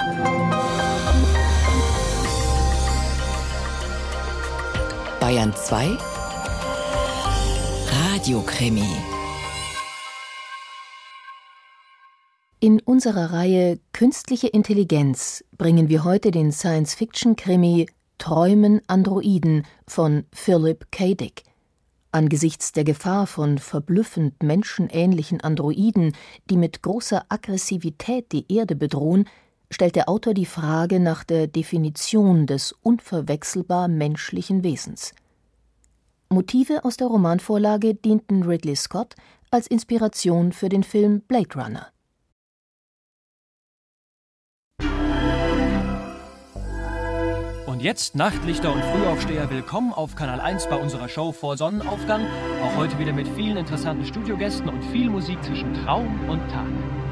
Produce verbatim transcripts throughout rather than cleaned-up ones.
Bayern zwei Radiokrimi. In unserer Reihe Künstliche Intelligenz bringen wir heute den Science-Fiction-Krimi Träumen Androiden von Philip K. Dick. Angesichts der Gefahr von verblüffend menschenähnlichen Androiden, die mit großer Aggressivität die Erde bedrohen, stellt der Autor die Frage nach der Definition des unverwechselbar menschlichen Wesens. Motive aus der Romanvorlage dienten Ridley Scott als Inspiration für den Film Blade Runner. Und jetzt, Nachtlichter und Frühaufsteher, willkommen auf Kanal eins bei unserer Show vor Sonnenaufgang. Auch heute wieder mit vielen interessanten Studiogästen und viel Musik zwischen Traum und Tag.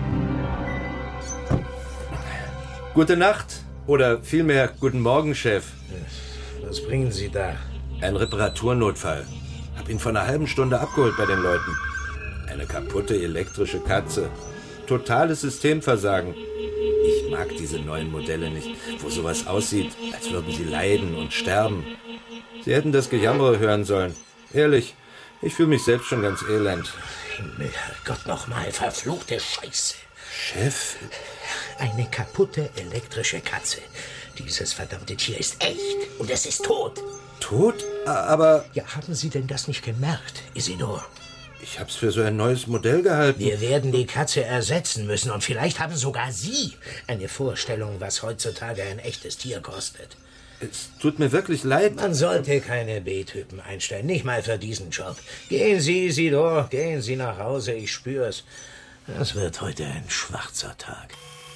Gute Nacht oder vielmehr guten Morgen, Chef. Was bringen Sie da? Ein Reparaturnotfall. Hab ihn vor einer halben Stunde abgeholt bei den Leuten. Eine kaputte elektrische Katze. Totales Systemversagen. Ich mag diese neuen Modelle nicht, wo sowas aussieht, als würden sie leiden und sterben. Sie hätten das Gejammer hören sollen. Ehrlich, ich fühle mich selbst schon ganz elend. Gott nochmal, verfluchte Scheiße. Chef? Eine kaputte elektrische Katze. Dieses verdammte Tier ist echt und es ist tot. Tot? Aber... Ja, haben Sie denn das nicht gemerkt, Isidor? Ich hab's für so ein neues Modell gehalten. Wir werden die Katze ersetzen müssen und vielleicht haben sogar Sie eine Vorstellung, was heutzutage ein echtes Tier kostet. Es tut mir wirklich leid. Man sollte keine B-Typen einstellen, nicht mal für diesen Job. Gehen Sie, Isidor, gehen Sie nach Hause, ich spür's. Das wird heute ein schwarzer Tag.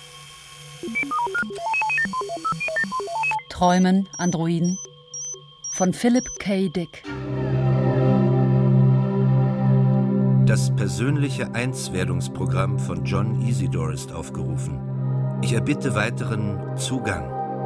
Träumen Androiden von Philip K. Dick. Das persönliche Einswerdungsprogramm von John Isidore ist aufgerufen. Ich erbitte weiteren Zugang.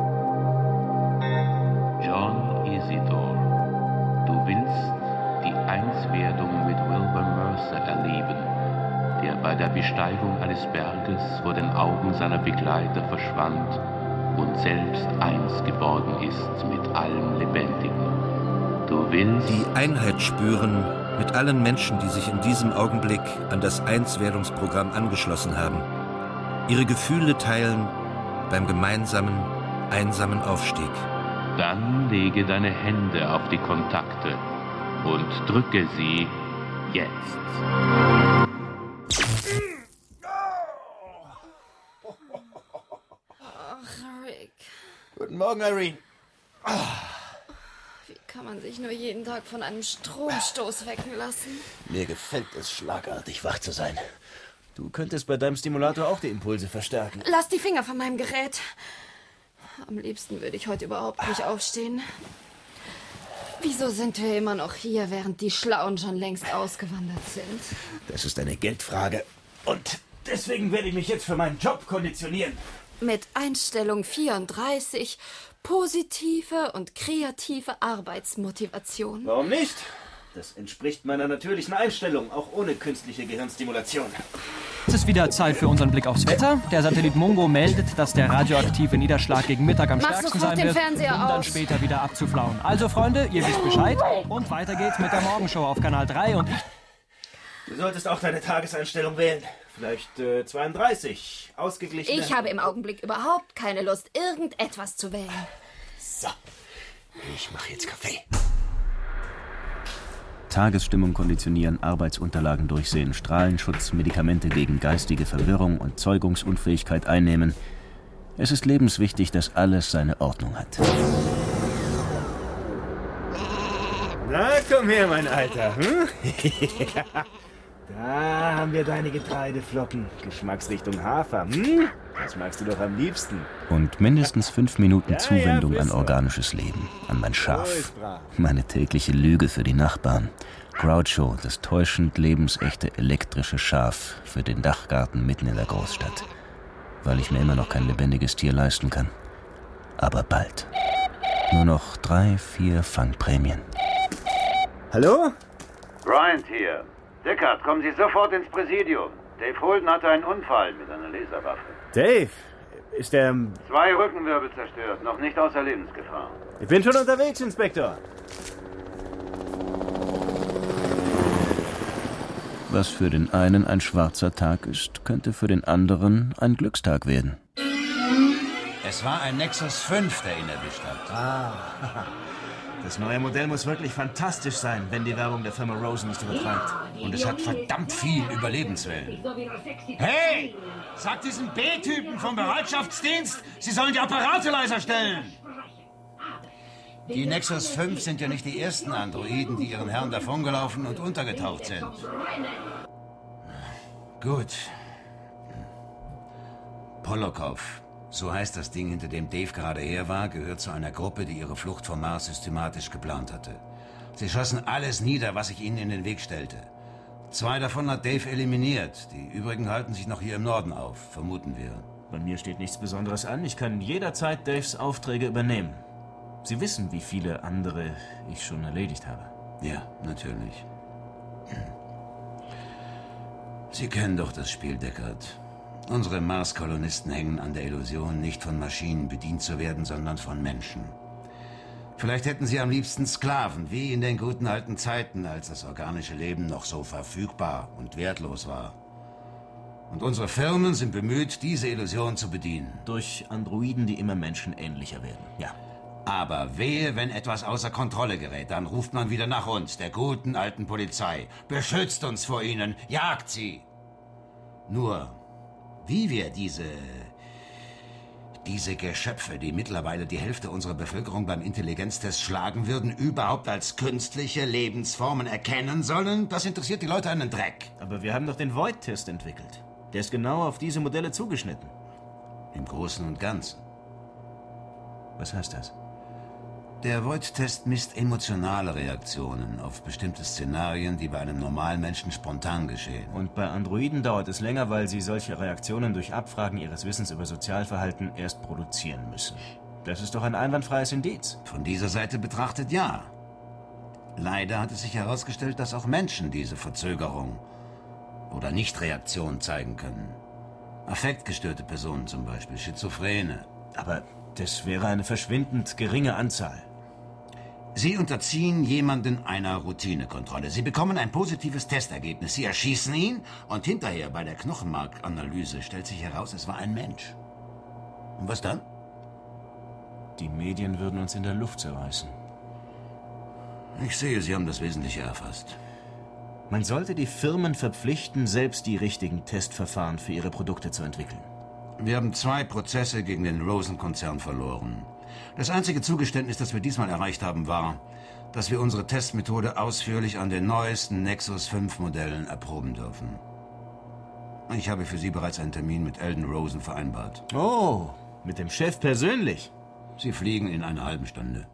John Isidore, du willst die Einswerdung mit Wilbur Mercer erleben, der bei der Besteigung eines Berges vor den Augen seiner Begleiter verschwand und selbst eins geworden ist mit allem Lebendigen. Du willst die Einheit spüren mit allen Menschen, die sich in diesem Augenblick an das Einswerdungsprogramm angeschlossen haben. Ihre Gefühle teilen beim gemeinsamen, einsamen Aufstieg. Dann lege deine Hände auf die Kontakte und drücke sie jetzt. Ach, Rick. Guten Morgen, Irene. Wie kann man sich nur jeden Tag von einem Stromstoß wecken lassen? Mir gefällt es, schlagartig wach zu sein. Du könntest bei deinem Stimulator auch die Impulse verstärken. Lass die Finger von meinem Gerät. Am liebsten würde ich heute überhaupt nicht aufstehen. Wieso sind wir immer noch hier, während die Schlauen schon längst ausgewandert sind? Das ist eine Geldfrage. Und deswegen werde ich mich jetzt für meinen Job konditionieren. Mit Einstellung vierunddreißig, positive und kreative Arbeitsmotivation. Warum nicht? Das entspricht meiner natürlichen Einstellung, auch ohne künstliche Gehirnstimulation. Es ist wieder Zeit für unseren Blick aufs Wetter. Der Satellit Mungo meldet, dass der radioaktive Niederschlag gegen Mittag am Mach stärksten sofort sein den wird, Fernseher um dann aus. später wieder abzuflauen. Also Freunde, ihr wisst Bescheid. Und weiter geht's mit der Morgenshow auf Kanal drei und ich... Du solltest auch deine Tageseinstellung wählen. Vielleicht äh, zweiunddreißig. Ausgeglichen. Ich habe im Augenblick überhaupt keine Lust, irgendetwas zu wählen. So, ich mache jetzt Kaffee. Tagesstimmung konditionieren, Arbeitsunterlagen durchsehen, Strahlenschutz, Medikamente gegen geistige Verwirrung und Zeugungsunfähigkeit einnehmen. Es ist lebenswichtig, dass alles seine Ordnung hat. Na, komm her, mein Alter. Hm? Da haben wir deine Getreideflocken. Geschmacksrichtung Hafer. Hm? Das magst du doch am liebsten. Und mindestens fünf Minuten Zuwendung an organisches Leben, an mein Schaf. Meine tägliche Lüge für die Nachbarn. Groucho, das täuschend lebensechte elektrische Schaf für den Dachgarten mitten in der Großstadt. Weil ich mir immer noch kein lebendiges Tier leisten kann. Aber bald. Nur noch drei, vier Fangprämien. Hallo? Bryant hier. Deckard, kommen Sie sofort ins Präsidium. Dave Holden hatte einen Unfall mit einer Laserwaffe. Dave, Ist der... Zwei Rückenwirbel zerstört, noch nicht außer Lebensgefahr. Ich bin schon unterwegs, Inspektor. Was für den einen ein schwarzer Tag ist, könnte für den anderen ein Glückstag werden. Es war ein Nexus fünf, der ihn erwischt hat. Ah, das neue Modell muss wirklich fantastisch sein, wenn die Werbung der Firma Rosen nicht übertreibt. Und es hat verdammt viel Überlebenswillen. Hey! Sag diesen B-Typen vom Bereitschaftsdienst, sie sollen die Apparate leiser stellen! Die Nexus fünf sind ja nicht die ersten Androiden, die ihren Herrn davongelaufen und untergetaucht sind. Gut. Polokov, so heißt das Ding, hinter dem Dave gerade her war, gehört zu einer Gruppe, die ihre Flucht vom Mars systematisch geplant hatte. Sie schossen alles nieder, was sich ihnen in den Weg stellte. Zwei davon hat Dave eliminiert. Die übrigen halten sich noch hier im Norden auf, vermuten wir. Bei mir steht nichts Besonderes an. Ich kann jederzeit Daves Aufträge übernehmen. Sie wissen, wie viele andere ich schon erledigt habe. Ja, natürlich. Sie kennen doch das Spiel, Deckard. Unsere Mars-Kolonisten hängen an der Illusion, nicht von Maschinen bedient zu werden, sondern von Menschen. Vielleicht hätten sie am liebsten Sklaven, wie in den guten alten Zeiten, als das organische Leben noch so verfügbar und wertlos war. Und unsere Firmen sind bemüht, diese Illusion zu bedienen. Durch Androiden, die immer menschenähnlicher werden, ja. Aber wehe, wenn etwas außer Kontrolle gerät, dann ruft man wieder nach uns, der guten alten Polizei. Beschützt uns vor ihnen, jagt sie. Nur, wie wir diese... diese Geschöpfe, die mittlerweile die Hälfte unserer Bevölkerung beim Intelligenztest schlagen würden, überhaupt als künstliche Lebensformen erkennen sollen, das interessiert die Leute einen Dreck. Aber wir haben doch den Void-Test entwickelt. Der ist genau auf diese Modelle zugeschnitten. Im Großen und Ganzen. Was heißt das? Der Void-Test misst emotionale Reaktionen auf bestimmte Szenarien, die bei einem normalen Menschen spontan geschehen. Und bei Androiden dauert es länger, weil sie solche Reaktionen durch Abfragen ihres Wissens über Sozialverhalten erst produzieren müssen. Das ist doch ein einwandfreies Indiz. Von dieser Seite betrachtet ja. Leider hat es sich herausgestellt, dass auch Menschen diese Verzögerung oder Nichtreaktion zeigen können. Affektgestörte Personen zum Beispiel, Schizophrene. Aber das wäre eine verschwindend geringe Anzahl. Sie unterziehen jemanden einer Routinekontrolle. Sie bekommen ein positives Testergebnis. Sie erschießen ihn und hinterher bei der Knochenmarkanalyse stellt sich heraus, es war ein Mensch. Und was dann? Die Medien würden uns in der Luft zerreißen. Ich sehe, Sie haben das Wesentliche erfasst. Man sollte die Firmen verpflichten, selbst die richtigen Testverfahren für ihre Produkte zu entwickeln. Wir haben zwei Prozesse gegen den Rosen-Konzern verloren. Das einzige Zugeständnis, das wir diesmal erreicht haben, war, dass wir unsere Testmethode ausführlich an den neuesten Nexus fünf Modellen erproben dürfen. Ich habe für Sie bereits einen Termin mit Eldon Rosen vereinbart. Oh, mit dem Chef persönlich? Sie fliegen in einer halben Stunde.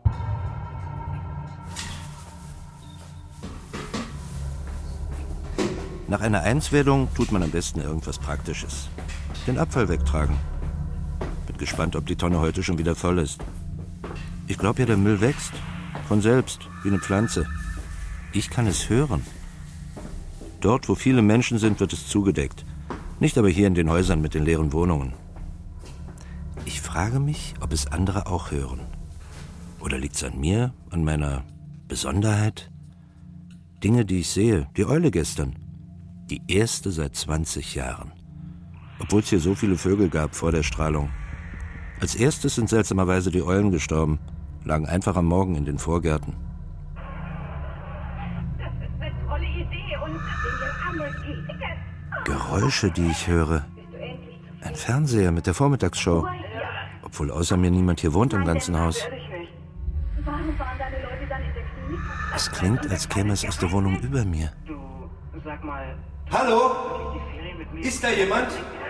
Nach einer Einswerdung tut man am besten irgendwas Praktisches. Den Abfall wegtragen. Bin gespannt, ob die Tonne heute schon wieder voll ist. Ich glaube ja, der Müll wächst. Von selbst, wie eine Pflanze. Ich kann es hören. Dort, wo viele Menschen sind, wird es zugedeckt. Nicht aber hier in den Häusern mit den leeren Wohnungen. Ich frage mich, ob es andere auch hören. Oder liegt es an mir, an meiner Besonderheit? Dinge, die ich sehe. Die Eule gestern. Die erste seit zwanzig Jahren. Obwohl es hier so viele Vögel gab vor der Strahlung. Als erstes sind seltsamerweise die Eulen gestorben, lagen einfach am Morgen in den Vorgärten. Das ist eine tolle Idee und Geräusche, die ich höre. Ein Fernseher mit der Vormittagsshow. Obwohl außer mir niemand hier wohnt im ganzen Haus. Es klingt, als käme es aus der Wohnung über mir. Sag mal. Hallo? Ist da jemand?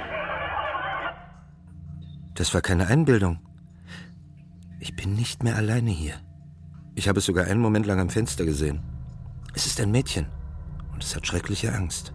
Das war keine Einbildung. Ich bin nicht mehr alleine hier. Ich habe es sogar einen Moment lang am Fenster gesehen. Es ist ein Mädchen und es hat schreckliche Angst.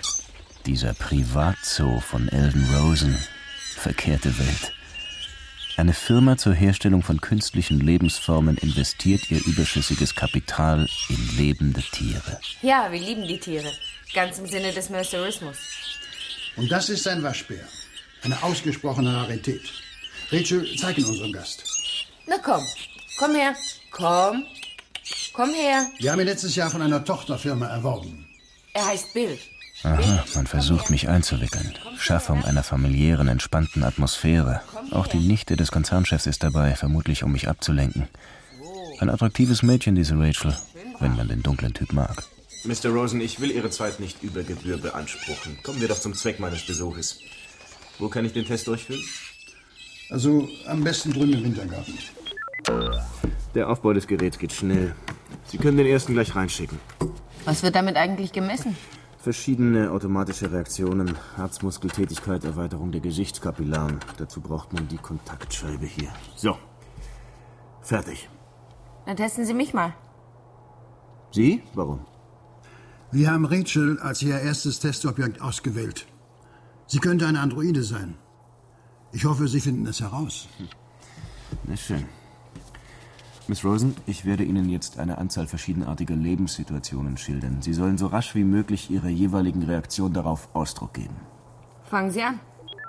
Dieser Privatzoo von Eldon Rosen. Verkehrte Welt. Eine Firma zur Herstellung von künstlichen Lebensformen investiert ihr überschüssiges Kapital in lebende Tiere. Ja, wir lieben die Tiere. Ganz im Sinne des Mercerismus. Und das ist ein Waschbär. Eine ausgesprochene Rarität. Rachel, zeig ihn unserem Gast. Na komm, komm her. Komm. Komm her. Wir haben ihn letztes Jahr von einer Tochterfirma erworben. Er heißt Bill. Aha, man versucht mich einzuwickeln. Schaffung einer familiären, entspannten Atmosphäre. Auch die Nichte des Konzernchefs ist dabei, vermutlich um mich abzulenken. Ein attraktives Mädchen, diese Rachel, wenn man den dunklen Typ mag. Mister Rosen, ich will Ihre Zeit nicht über Gebühr beanspruchen. Kommen wir doch zum Zweck meines Besuches. Wo kann ich den Test durchführen? Also am besten drüben im Wintergarten. Der Aufbau des Geräts geht schnell. Sie können den ersten gleich reinschicken. Was wird damit eigentlich gemessen? Verschiedene automatische Reaktionen, Herzmuskeltätigkeit, Erweiterung der Gesichtskapillaren. Dazu braucht man die Kontaktscheibe hier. So, fertig. Dann testen Sie mich mal. Sie? Warum? Wir haben Rachel als ihr erstes Testobjekt ausgewählt. Sie könnte eine Androide sein. Ich hoffe, Sie finden es heraus. Hm. Na schön. Miss Rosen, ich werde Ihnen jetzt eine Anzahl verschiedenartiger Lebenssituationen schildern. Sie sollen so rasch wie möglich Ihrer jeweiligen Reaktion darauf Ausdruck geben. Fangen Sie an.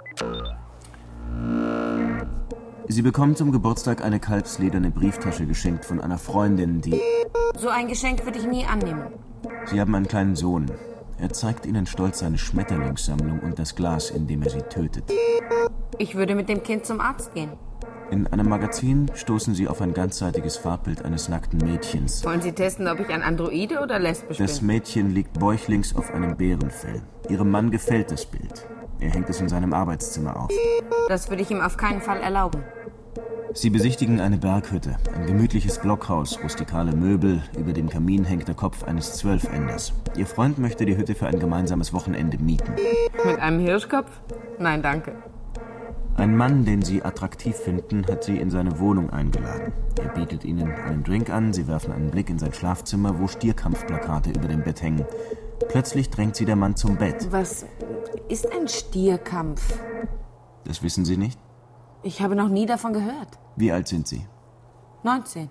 Sie bekommen zum Geburtstag eine kalbslederne Brieftasche geschenkt von einer Freundin, die... So ein Geschenk würde ich nie annehmen. Sie haben einen kleinen Sohn. Er zeigt Ihnen stolz seine Schmetterlingssammlung und das Glas, in dem er sie tötet. Ich würde mit dem Kind zum Arzt gehen. In einem Magazin stoßen Sie auf ein ganzseitiges Farbbild eines nackten Mädchens. Wollen Sie testen, ob ich ein Androide oder lesbisch bin? Das Mädchen liegt bäuchlings auf einem Bärenfell. Ihrem Mann gefällt das Bild. Er hängt es in seinem Arbeitszimmer auf. Das würde ich ihm auf keinen Fall erlauben. Sie besichtigen eine Berghütte, ein gemütliches Blockhaus, rustikale Möbel, über dem Kamin hängt der Kopf eines Zwölfenders. Ihr Freund möchte die Hütte für ein gemeinsames Wochenende mieten. Mit einem Hirschkopf? Nein, danke. Ein Mann, den Sie attraktiv finden, hat Sie in seine Wohnung eingeladen. Er bietet Ihnen einen Drink an, Sie werfen einen Blick in sein Schlafzimmer, wo Stierkampfplakate über dem Bett hängen. Plötzlich drängt Sie der Mann zum Bett. Was ist ein Stierkampf? Das wissen Sie nicht? Ich habe noch nie davon gehört. Wie alt sind Sie? neunzehn.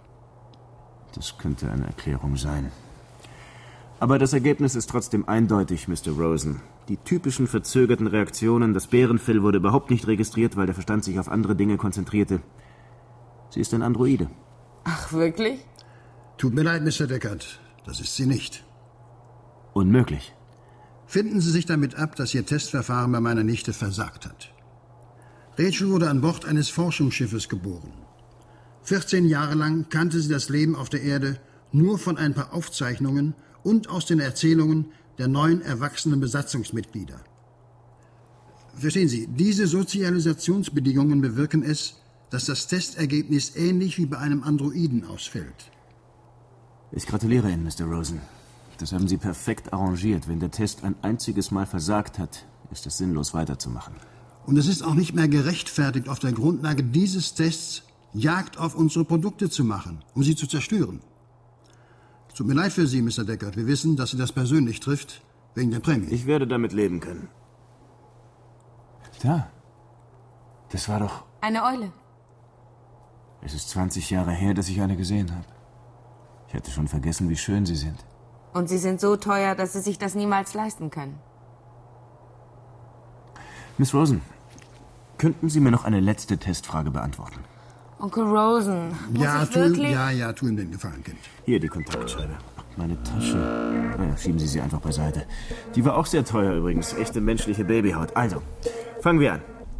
Das könnte eine Erklärung sein. Aber das Ergebnis ist trotzdem eindeutig, Mister Rosen. Die typischen verzögerten Reaktionen, das Bärenfell wurde überhaupt nicht registriert, weil der Verstand sich auf andere Dinge konzentrierte. Sie ist ein Androide. Ach, wirklich? Tut mir leid, Mister Deckard. Das ist sie nicht. Unmöglich. Finden Sie sich damit ab, dass Ihr Testverfahren bei meiner Nichte versagt hat. Rachel wurde an Bord eines Forschungsschiffes geboren. vierzehn Jahre lang kannte sie das Leben auf der Erde nur von ein paar Aufzeichnungen und aus den Erzählungen der neuen erwachsenen Besatzungsmitglieder. Verstehen Sie, diese Sozialisationsbedingungen bewirken es, dass das Testergebnis ähnlich wie bei einem Androiden ausfällt. Ich gratuliere Ihnen, Mister Rosen. Das haben Sie perfekt arrangiert. Wenn der Test ein einziges Mal versagt hat, ist es sinnlos weiterzumachen. Und es ist auch nicht mehr gerechtfertigt, auf der Grundlage dieses Tests Jagd auf unsere Produkte zu machen, um sie zu zerstören. Es tut mir leid für Sie, Mister Deckard. Wir wissen, dass Sie das persönlich trifft, wegen der Prämie. Ich werde damit leben können. Da. Das war doch... Eine Eule. Es ist zwanzig Jahre her, dass ich eine gesehen habe. Ich hatte schon vergessen, wie schön sie sind. Und sie sind so teuer, dass Sie sich das niemals leisten können. Miss Rosen, könnten Sie mir noch eine letzte Testfrage beantworten? Onkel Rosen, muss ja, ich tu, wirklich... Ja, ja, tu ihm den Gefallen, Kind. Hier die Kontaktscheibe. Meine Tasche. Naja, schieben Sie sie einfach beiseite. Die war auch sehr teuer übrigens. Echte menschliche Babyhaut. Also, fangen wir an.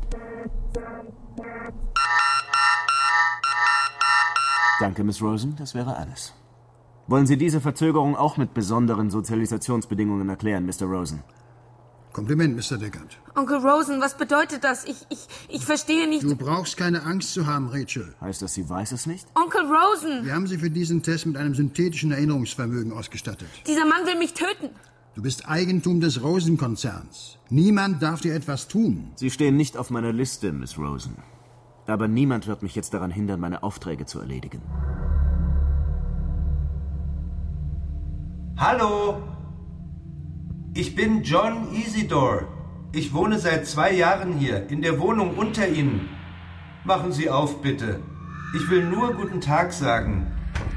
Danke, Miss Rosen. Das wäre alles. Wollen Sie diese Verzögerung auch mit besonderen Sozialisationsbedingungen erklären, Mister Rosen? Kompliment, Mister Deckard. Onkel Rosen, was bedeutet das? Ich, ich, ich verstehe nicht... Du brauchst keine Angst zu haben, Rachel. Heißt das, sie weiß es nicht? Onkel Rosen! Wir haben sie für diesen Test mit einem synthetischen Erinnerungsvermögen ausgestattet. Dieser Mann will mich töten. Du bist Eigentum des Rosen-Konzerns. Niemand darf dir etwas tun. Sie stehen nicht auf meiner Liste, Miss Rosen. Aber niemand wird mich jetzt daran hindern, meine Aufträge zu erledigen. Hallo! Ich bin John Isidore. Ich wohne seit zwei Jahren hier, in der Wohnung unter Ihnen. Machen Sie auf, bitte. Ich will nur guten Tag sagen.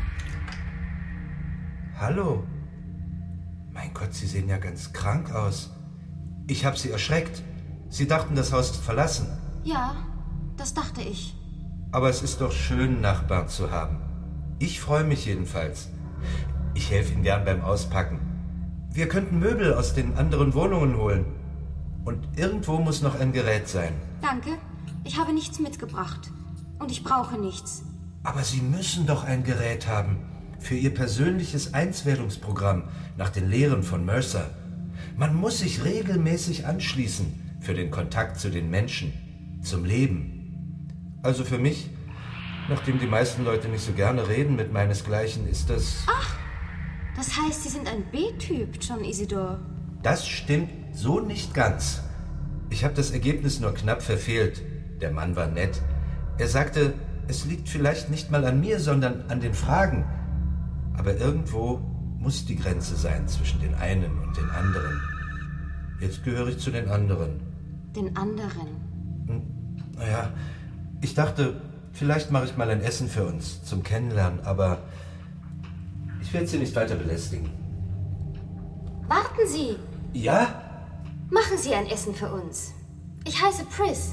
Hallo. Mein Gott, Sie sehen ja ganz krank aus. Ich habe Sie erschreckt. Sie dachten, das Haus ist verlassen. Ja, das dachte ich. Aber es ist doch schön, Nachbarn zu haben. Ich freue mich jedenfalls. Ich helfe Ihnen gern beim Auspacken. Wir könnten Möbel aus den anderen Wohnungen holen. Und irgendwo muss noch ein Gerät sein. Danke, ich habe nichts mitgebracht. Und ich brauche nichts. Aber Sie müssen doch ein Gerät haben. Für Ihr persönliches Einswerdungsprogramm nach den Lehren von Mercer. Man muss sich regelmäßig anschließen für den Kontakt zu den Menschen, zum Leben. Also für mich, nachdem die meisten Leute nicht so gerne reden mit meinesgleichen, ist das... Ach, das heißt, Sie sind ein B-Typ, John Isidore. Das stimmt so nicht ganz. Ich habe das Ergebnis nur knapp verfehlt. Der Mann war nett. Er sagte, es liegt vielleicht nicht mal an mir, sondern an den Fragen. Aber irgendwo muss die Grenze sein zwischen den einen und den anderen. Jetzt gehöre ich zu den anderen. Den anderen? Hm, naja, ich dachte, vielleicht mache ich mal ein Essen für uns zum Kennenlernen, aber ich werde Sie nicht weiter belästigen. Warten Sie! Ja? Machen Sie ein Essen für uns. Ich heiße Pris.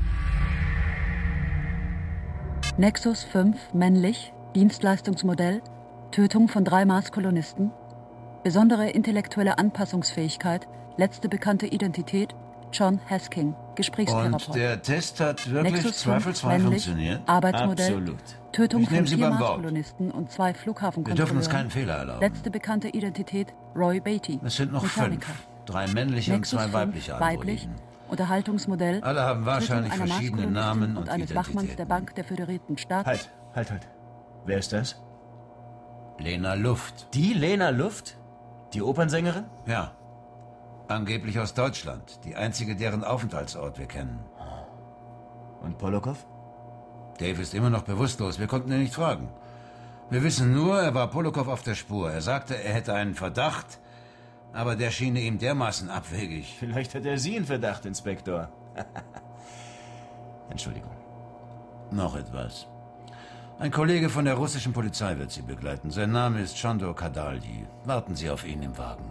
Nexus fünf, männlich, Dienstleistungsmodell, Tötung von drei Mars-Kolonisten, besondere intellektuelle Anpassungsfähigkeit, letzte bekannte Identität, John Hasking, Gesprächstherapeut. Und der Test hat wirklich Nexus zweifelsfrei männlich, funktioniert? Arbeitsmodell, Absolut. Tötung Ich nehme von Sie vier beim Wort. Mars-Kolonisten und zwei Wir Flughafenkontrolleuren. dürfen uns keinen Fehler erlauben. Letzte bekannte Identität, Roy Beatty, Es sind noch Mechaniker. fünf. Drei männliche Nexus und zwei fünf, weibliche weiblich, Androiden. Unterhaltungsmodell, Alle haben wahrscheinlich Tötung einer verschiedene Mars-Kolonistin Namen und und eines Wachmanns Identitäten. der Bank der Föderierten Staaten. Halt, halt, halt. Wer ist das? Lena Luft. Die Lena Luft? Die Opernsängerin? Ja. Angeblich aus Deutschland. Die einzige, deren Aufenthaltsort wir kennen. Und Polokov? Dave ist immer noch bewusstlos. Wir konnten ihn nicht fragen. Wir wissen nur, er war Polokov auf der Spur. Er sagte, er hätte einen Verdacht, aber der schien ihm dermaßen abwegig. Vielleicht hat er Sie in Verdacht, Inspektor. Entschuldigung. Noch etwas. Ein Kollege von der russischen Polizei wird Sie begleiten. Sein Name ist Chandor Kadalji. Warten Sie auf ihn im Wagen.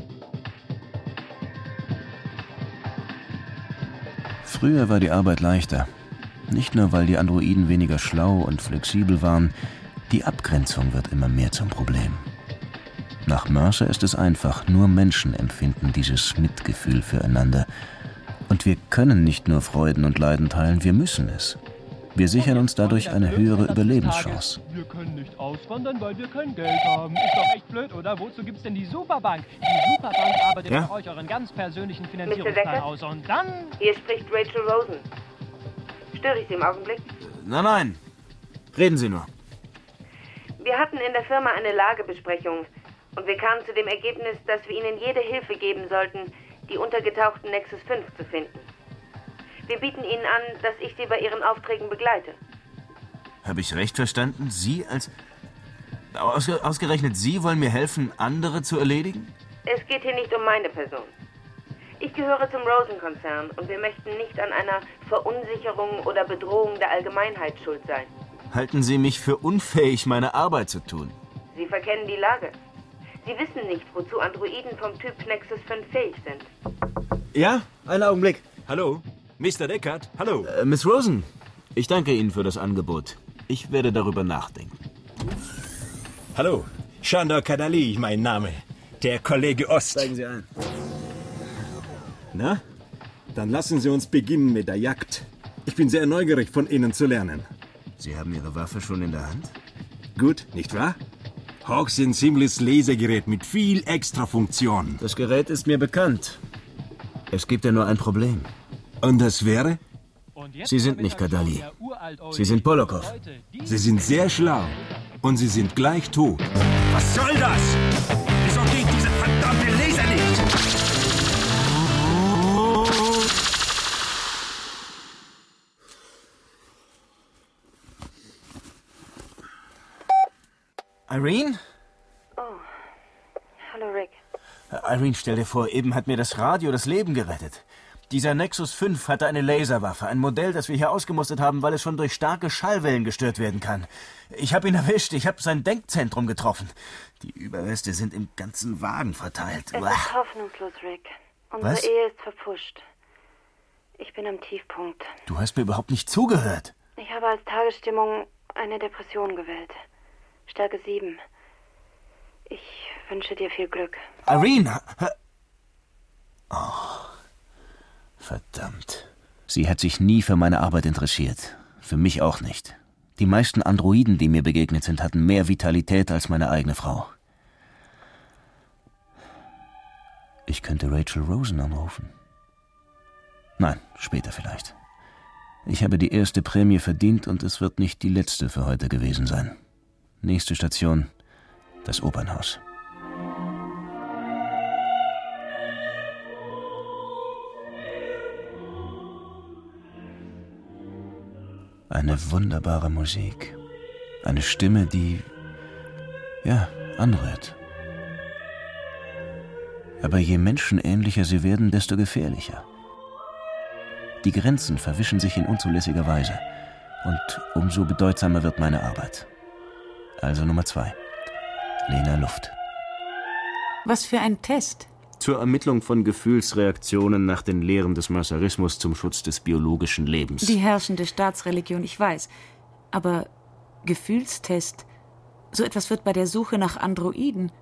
Früher war die Arbeit leichter. Nicht nur, weil die Androiden weniger schlau und flexibel waren, die Abgrenzung wird immer mehr zum Problem. Nach Mercer ist es einfach, nur Menschen empfinden dieses Mitgefühl füreinander. Und wir können nicht nur Freuden und Leiden teilen, wir müssen es. Wir sichern uns dadurch eine höhere Überlebenschance. Wir können nicht auswandern, weil wir kein Geld haben. Ist doch echt blöd, oder? Wozu gibt's denn die Superbank? Die Superbank arbeitet Ja? für euch euren ganz persönlichen Finanzierungsplan aus. Und dann... Hier spricht Rachel Rosen. Störe ich Sie im Augenblick? Nein, nein. Reden Sie nur. Wir hatten in der Firma eine Lagebesprechung und wir kamen zu dem Ergebnis, dass wir Ihnen jede Hilfe geben sollten, die untergetauchten Nexus fünf zu finden. Wir bieten Ihnen an, dass ich Sie bei Ihren Aufträgen begleite. Habe ich recht verstanden? Sie als... Ausge ausgerechnet Sie wollen mir helfen, andere zu erledigen? Es geht hier nicht um meine Person. Ich gehöre zum Rosen-Konzern und wir möchten nicht an einer Verunsicherung oder Bedrohung der Allgemeinheit schuld sein. Halten Sie mich für unfähig, meine Arbeit zu tun? Sie verkennen die Lage. Sie wissen nicht, wozu Androiden vom Typ Nexus fünf fähig sind. Ja, einen Augenblick. Hallo? Mister Deckard, hallo. Äh, Miss Rosen, ich danke Ihnen für das Angebot. Ich werde darüber nachdenken. Hallo, Chandor Kadalji, mein Name. Der Kollege Ost. Steigen Sie ein. Na, dann lassen Sie uns beginnen mit der Jagd. Ich bin sehr neugierig, von Ihnen zu lernen. Sie haben Ihre Waffe schon in der Hand? Gut, nicht wahr? Hochsensibles Lasergerät mit viel extra Funktion. Das Gerät ist mir bekannt. Es gibt ja nur ein Problem. Und das wäre? Sie sind nicht Kadalji. Sie sind Polokov. Sie sind sehr schlau. Und Sie sind gleich tot. Was soll das? Wieso geht diese verdammte Laser nicht? Irene? Oh, hallo Rick. Irene, stell dir vor, eben hat mir das Radio das Leben gerettet. Dieser Nexus fünf hatte eine Laserwaffe, ein Modell, das wir hier ausgemustert haben, weil es schon durch starke Schallwellen gestört werden kann. Ich habe ihn erwischt, ich habe sein Denkzentrum getroffen. Die Überreste sind im ganzen Wagen verteilt. Es Uah. ist hoffnungslos, Rick. Unsere Was? Ehe ist verpfuscht. Ich bin am Tiefpunkt. Du hast mir überhaupt nicht zugehört. Ich habe als Tagesstimmung eine Depression gewählt. Stärke sieben. Ich wünsche dir viel Glück. Irene! Oh, verdammt. Sie hat sich nie für meine Arbeit interessiert. Für mich auch nicht. Die meisten Androiden, die mir begegnet sind, hatten mehr Vitalität als meine eigene Frau. Ich könnte Rachel Rosen anrufen. Nein, später vielleicht. Ich habe die erste Prämie verdient und es wird nicht die letzte für heute gewesen sein. Nächste Station, das Opernhaus. Eine wunderbare Musik. Eine Stimme, die, ja, anrührt. Aber je menschenähnlicher sie werden, desto gefährlicher. Die Grenzen verwischen sich in unzulässiger Weise. Und umso bedeutsamer wird meine Arbeit. Also Nummer zwei. Lena Luft. Was für ein Test? Zur Ermittlung von Gefühlsreaktionen nach den Lehren des Mercerismus zum Schutz des biologischen Lebens. Die herrschende Staatsreligion, ich weiß. Aber Gefühlstest, so etwas wird bei der Suche nach Androiden.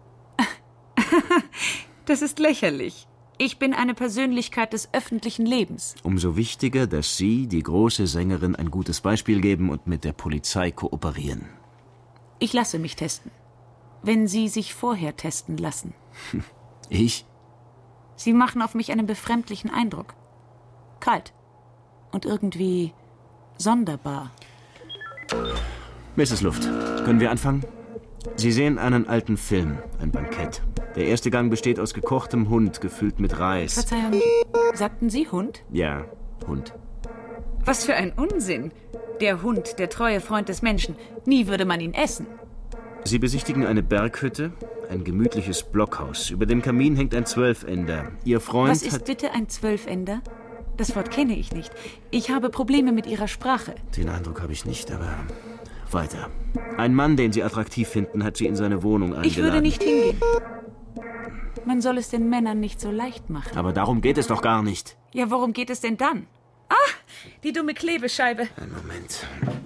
Das ist lächerlich. Ich bin eine Persönlichkeit des öffentlichen Lebens. Umso wichtiger, dass Sie, die große Sängerin, ein gutes Beispiel geben und mit der Polizei kooperieren. Ich lasse mich testen. Wenn Sie sich vorher testen lassen. Ich? Sie machen auf mich einen befremdlichen Eindruck. Kalt. Und irgendwie sonderbar. Misses Luft, können wir anfangen? Sie sehen einen alten Film, ein Bankett. Der erste Gang besteht aus gekochtem Hund, gefüllt mit Reis. Verzeihung, sagten Sie Hund? Ja, Hund. Was für ein Unsinn. Der Hund, der treue Freund des Menschen. Nie würde man ihn essen. Sie besichtigen eine Berghütte, ein gemütliches Blockhaus. Über dem Kamin hängt ein Zwölfender. Ihr Freund Was ist hat... bitte ein Zwölfender? Das Wort kenne ich nicht. Ich habe Probleme mit Ihrer Sprache. Den Eindruck habe ich nicht, aber... Weiter. Ein Mann, den Sie attraktiv finden, hat Sie in seine Wohnung eingeladen. Ich würde nicht hingehen. Man soll es den Männern nicht so leicht machen. Aber darum geht es doch gar nicht. Ja, worum geht es denn dann? Ah, die dumme Klebescheibe. Einen Moment.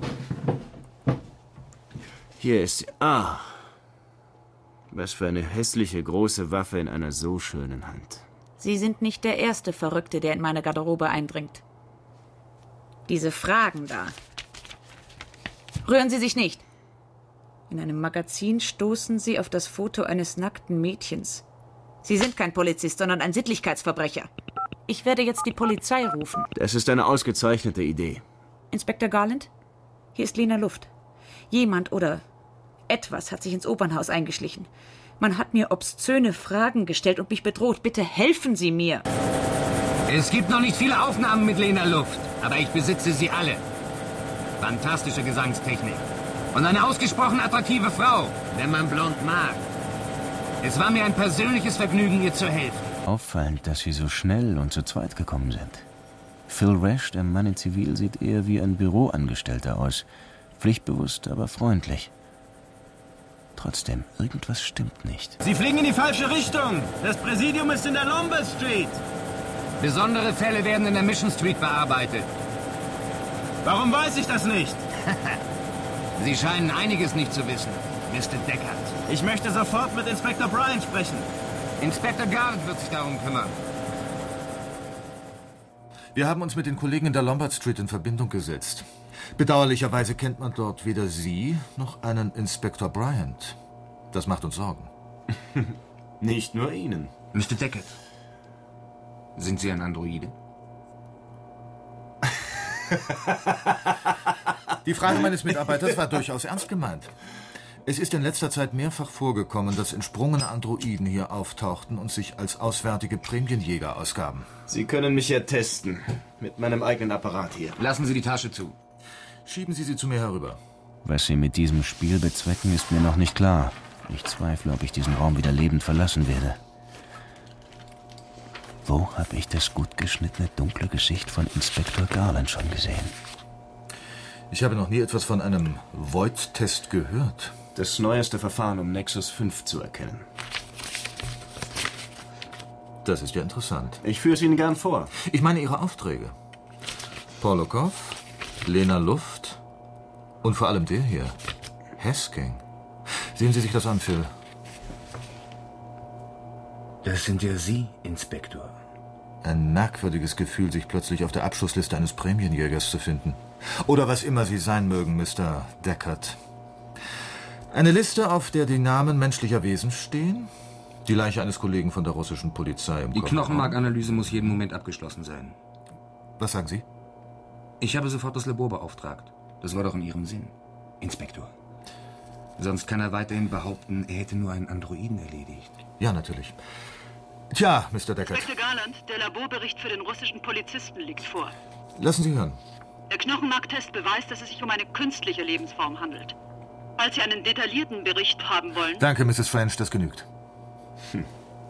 Hier ist sie. Ah. Was für eine hässliche große Waffe in einer so schönen Hand. Sie sind nicht der erste Verrückte, der in meine Garderobe eindringt. Diese Fragen da. Rühren Sie sich nicht. In einem Magazin stoßen Sie auf das Foto eines nackten Mädchens. Sie sind kein Polizist, sondern ein Sittlichkeitsverbrecher. Ich werde jetzt die Polizei rufen. Das ist eine ausgezeichnete Idee. Inspektor Garland? Hier ist Lena Luft. Jemand oder etwas hat sich ins Opernhaus eingeschlichen. Man hat mir obszöne Fragen gestellt und mich bedroht. Bitte helfen Sie mir. Es gibt noch nicht viele Aufnahmen mit Lena Luft, aber ich besitze sie alle. Fantastische Gesangstechnik. Und eine ausgesprochen attraktive Frau, wenn man blond mag. Es war mir ein persönliches Vergnügen, ihr zu helfen. Auffallend, dass Sie so schnell und zu zweit gekommen sind. Phil Rash, der Mann in Zivil, sieht eher wie ein Büroangestellter aus. Pflichtbewusst, aber freundlich. Trotzdem, irgendwas stimmt nicht. Sie fliegen in die falsche Richtung. Das Präsidium ist in der Lombard Street. Besondere Fälle werden in der Mission Street bearbeitet. Warum weiß ich das nicht? Sie scheinen einiges nicht zu wissen, Mister Deckard. Ich möchte sofort mit Inspektor Bryan sprechen. Inspektor Garland wird sich darum kümmern. Wir haben uns mit den Kollegen in der Lombard Street in Verbindung gesetzt. Bedauerlicherweise kennt man dort weder Sie noch einen Inspektor Bryant. Das macht uns Sorgen. Nicht nur Ihnen. Mister Deckard, sind Sie ein Androide? Die Frage meines Mitarbeiters war durchaus ernst gemeint. Es ist in letzter Zeit mehrfach vorgekommen, dass entsprungene Androiden hier auftauchten und sich als auswärtige Prämienjäger ausgaben. Sie können mich ja testen. Mit meinem eigenen Apparat hier. Lassen Sie die Tasche zu. Schieben Sie sie zu mir herüber. Was Sie mit diesem Spiel bezwecken, ist mir noch nicht klar. Ich zweifle, ob ich diesen Raum wieder lebend verlassen werde. Wo habe ich das gut geschnittene, dunkle Gesicht von Inspektor Garland schon gesehen? Ich habe noch nie etwas von einem Void-Test gehört. Das neueste Verfahren, um Nexus fünf zu erkennen. Das ist ja interessant. Ich führe es Ihnen gern vor. Ich meine Ihre Aufträge. Polokov, Lena Luft und vor allem der hier, Hesking. Sehen Sie sich das an, Phil. Das sind ja Sie, Inspektor. Ein merkwürdiges Gefühl, sich plötzlich auf der Abschussliste eines Prämienjägers zu finden. Oder was immer Sie sein mögen, Mister Deckard. Eine Liste, auf der die Namen menschlicher Wesen stehen, die Leiche eines Kollegen von der russischen Polizei im Die Kofferraum. Knochenmarkanalyse muss jeden Moment abgeschlossen sein. Was sagen Sie? Ich habe sofort das Labor beauftragt. Das war doch in Ihrem Sinn, Inspektor. Sonst kann er weiterhin behaupten, er hätte nur einen Androiden erledigt. Ja, natürlich. Tja, Mister Deckard. Inspektor Garland, der Laborbericht für den russischen Polizisten liegt vor. Lassen Sie hören. Der Knochenmarktest beweist, dass es sich um eine künstliche Lebensform handelt. Falls Sie einen detaillierten Bericht haben wollen... Danke, Misses French, das genügt. Hm.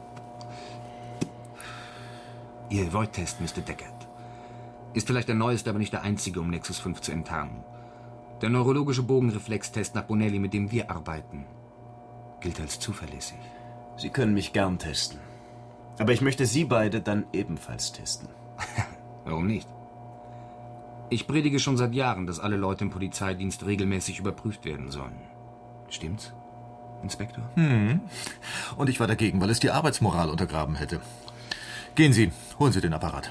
Ihr Void-Test, Mister Deckard, ist vielleicht der neueste, aber nicht der einzige, um Nexus fünf zu enttarnen. Der neurologische Bogenreflextest nach Bonelli, mit dem wir arbeiten, gilt als zuverlässig. Sie können mich gern testen. Aber ich möchte Sie beide dann ebenfalls testen. Warum nicht? Ich predige schon seit Jahren, dass alle Leute im Polizeidienst regelmäßig überprüft werden sollen. Stimmt's, Inspektor? Hm. Und ich war dagegen, weil es die Arbeitsmoral untergraben hätte. Gehen Sie, holen Sie den Apparat.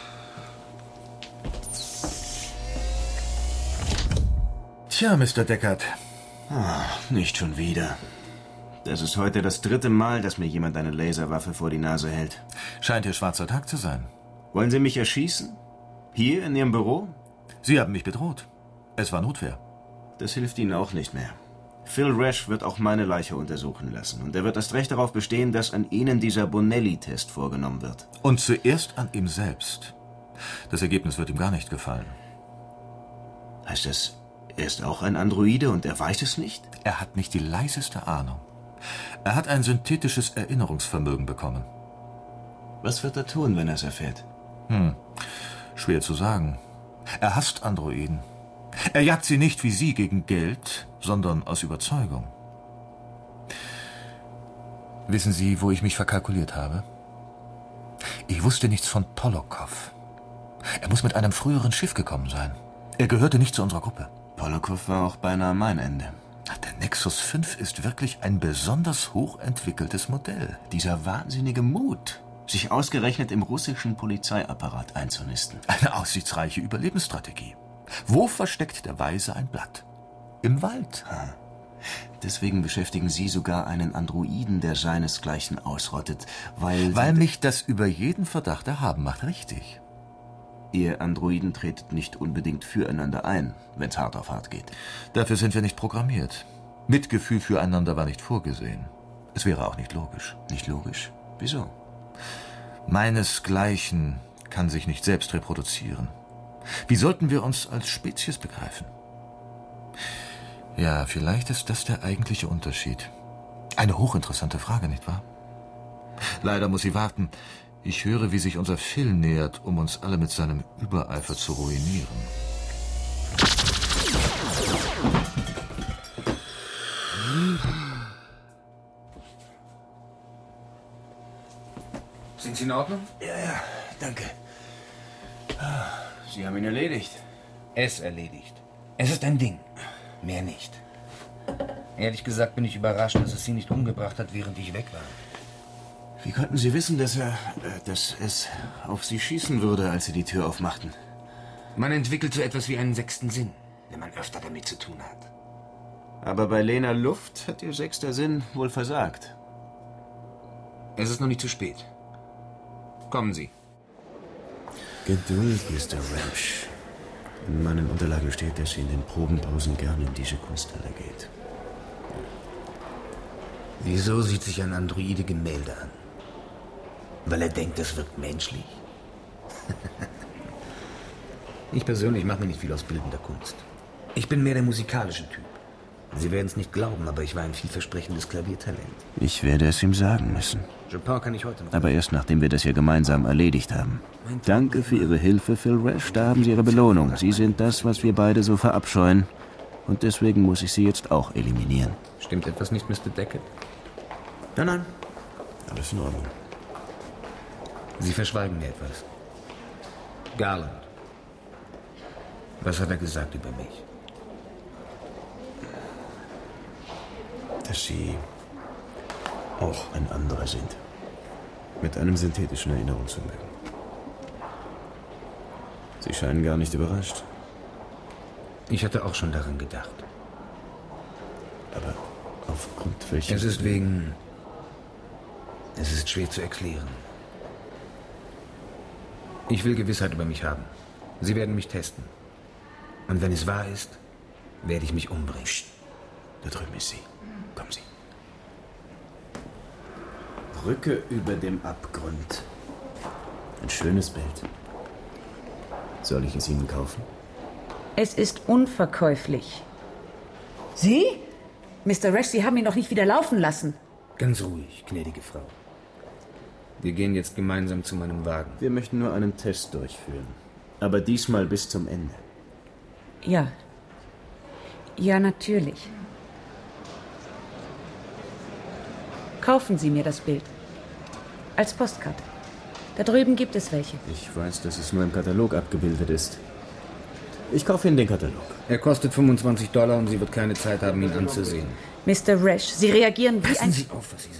Tja, Mister Deckard. Ah, nicht schon wieder. Das ist heute das dritte Mal, dass mir jemand eine Laserwaffe vor die Nase hält. Scheint Ihr schwarzer Tag zu sein. Wollen Sie mich erschießen? Hier in Ihrem Büro? Sie haben mich bedroht. Es war Notwehr. Das hilft Ihnen auch nicht mehr. Phil Rash wird auch meine Leiche untersuchen lassen. Und er wird erst recht darauf bestehen, dass an Ihnen dieser Bonelli-Test vorgenommen wird. Und zuerst an ihm selbst. Das Ergebnis wird ihm gar nicht gefallen. Heißt das, er ist auch ein Androide und er weiß es nicht? Er hat nicht die leiseste Ahnung. Er hat ein synthetisches Erinnerungsvermögen bekommen. Was wird er tun, wenn er es erfährt? Hm, schwer zu sagen. Er hasst Androiden. Er jagt sie nicht wie Sie gegen Geld, sondern aus Überzeugung. Wissen Sie, wo ich mich verkalkuliert habe? Ich wusste nichts von Polokov. Er muss mit einem früheren Schiff gekommen sein. Er gehörte nicht zu unserer Gruppe. Polokov war auch beinahe mein Ende. Der Nexus fünf ist wirklich ein besonders hochentwickeltes Modell. Dieser wahnsinnige Mut, sich ausgerechnet im russischen Polizeiapparat einzunisten. Eine aussichtsreiche Überlebensstrategie. Wo versteckt der Weise ein Blatt? Im Wald. Hm. Deswegen beschäftigen Sie sogar einen Androiden, der seinesgleichen ausrottet, weil... Weil mich das über jeden Verdacht erhaben macht, richtig. Ihr Androiden tretet nicht unbedingt füreinander ein, wenn's hart auf hart geht. Dafür sind wir nicht programmiert. Mitgefühl füreinander war nicht vorgesehen. Es wäre auch nicht logisch. Nicht logisch? Wieso? Meinesgleichen kann sich nicht selbst reproduzieren. Wie sollten wir uns als Spezies begreifen? Ja, vielleicht ist das der eigentliche Unterschied. Eine hochinteressante Frage, nicht wahr? Leider muss sie warten. Ich höre, wie sich unser Phil nähert, um uns alle mit seinem Übereifer zu ruinieren. Sind Sie in Ordnung? Ja, ja, danke. Sie haben ihn erledigt. Es erledigt. Es ist ein Ding. Mehr nicht. Ehrlich gesagt bin ich überrascht, dass es Sie nicht umgebracht hat, während ich weg war. Wie konnten Sie wissen, dass er, äh, dass es auf Sie schießen würde, als Sie die Tür aufmachten? Man entwickelt so etwas wie einen sechsten Sinn, wenn man öfter damit zu tun hat. Aber bei Lena Luft hat Ihr sechster Sinn wohl versagt. Es ist noch nicht zu spät. Kommen Sie. Geduld, Mister Ramsch. In meinen Unterlagen steht, dass sie in den Probenpausen gerne in diese Kunsthalle geht. Wieso sieht sich ein Androide Gemälde an? Weil er denkt, es wirkt menschlich? Ich persönlich mache mir nicht viel aus bildender Kunst. Ich bin mehr der musikalische Typ. Sie werden es nicht glauben, aber ich war ein vielversprechendes Klaviertalent. Ich werde es ihm sagen müssen. Chopin kann ich heute noch. Aber erst nachdem wir das hier gemeinsam erledigt haben. Danke für Ihre Hilfe, Phil Rash. Da haben Sie Ihre Belohnung. Sie sind das, was wir beide so verabscheuen. Und deswegen muss ich Sie jetzt auch eliminieren. Stimmt etwas nicht, Mister Deckard? Nein, nein. Alles in Ordnung. Sie verschweigen mir etwas. Garland. Was hat er gesagt über mich? Dass Sie auch ein anderer sind. Mit einem synthetischen Erinnerungsvermögen. Sie scheinen gar nicht überrascht. Ich hatte auch schon daran gedacht. Aber aufgrund welcher... Es ist wegen... Es ist schwer zu erklären. Ich will Gewissheit über mich haben. Sie werden mich testen. Und wenn es wahr ist, werde ich mich umbringen. Psst. Da drüben ist sie. Kommen Sie. Brücke über dem Abgrund. Ein schönes Bild. Soll ich es Ihnen kaufen? Es ist unverkäuflich. Sie? Mister Rash, Sie haben ihn doch nicht wieder laufen lassen. Ganz ruhig, gnädige Frau. Wir gehen jetzt gemeinsam zu meinem Wagen. Wir möchten nur einen Test durchführen. Aber diesmal bis zum Ende. Ja. Ja, natürlich. Kaufen Sie mir das Bild. Als Postkarte. Da drüben gibt es welche. Ich weiß, dass es nur im Katalog abgebildet ist. Ich kaufe Ihnen den Katalog. Er kostet fünfundzwanzig Dollar und Sie wird keine Zeit haben, ihn anzusehen. Mister Rash, Sie reagieren wie Passen ein... Sie auf, was Sie sagen.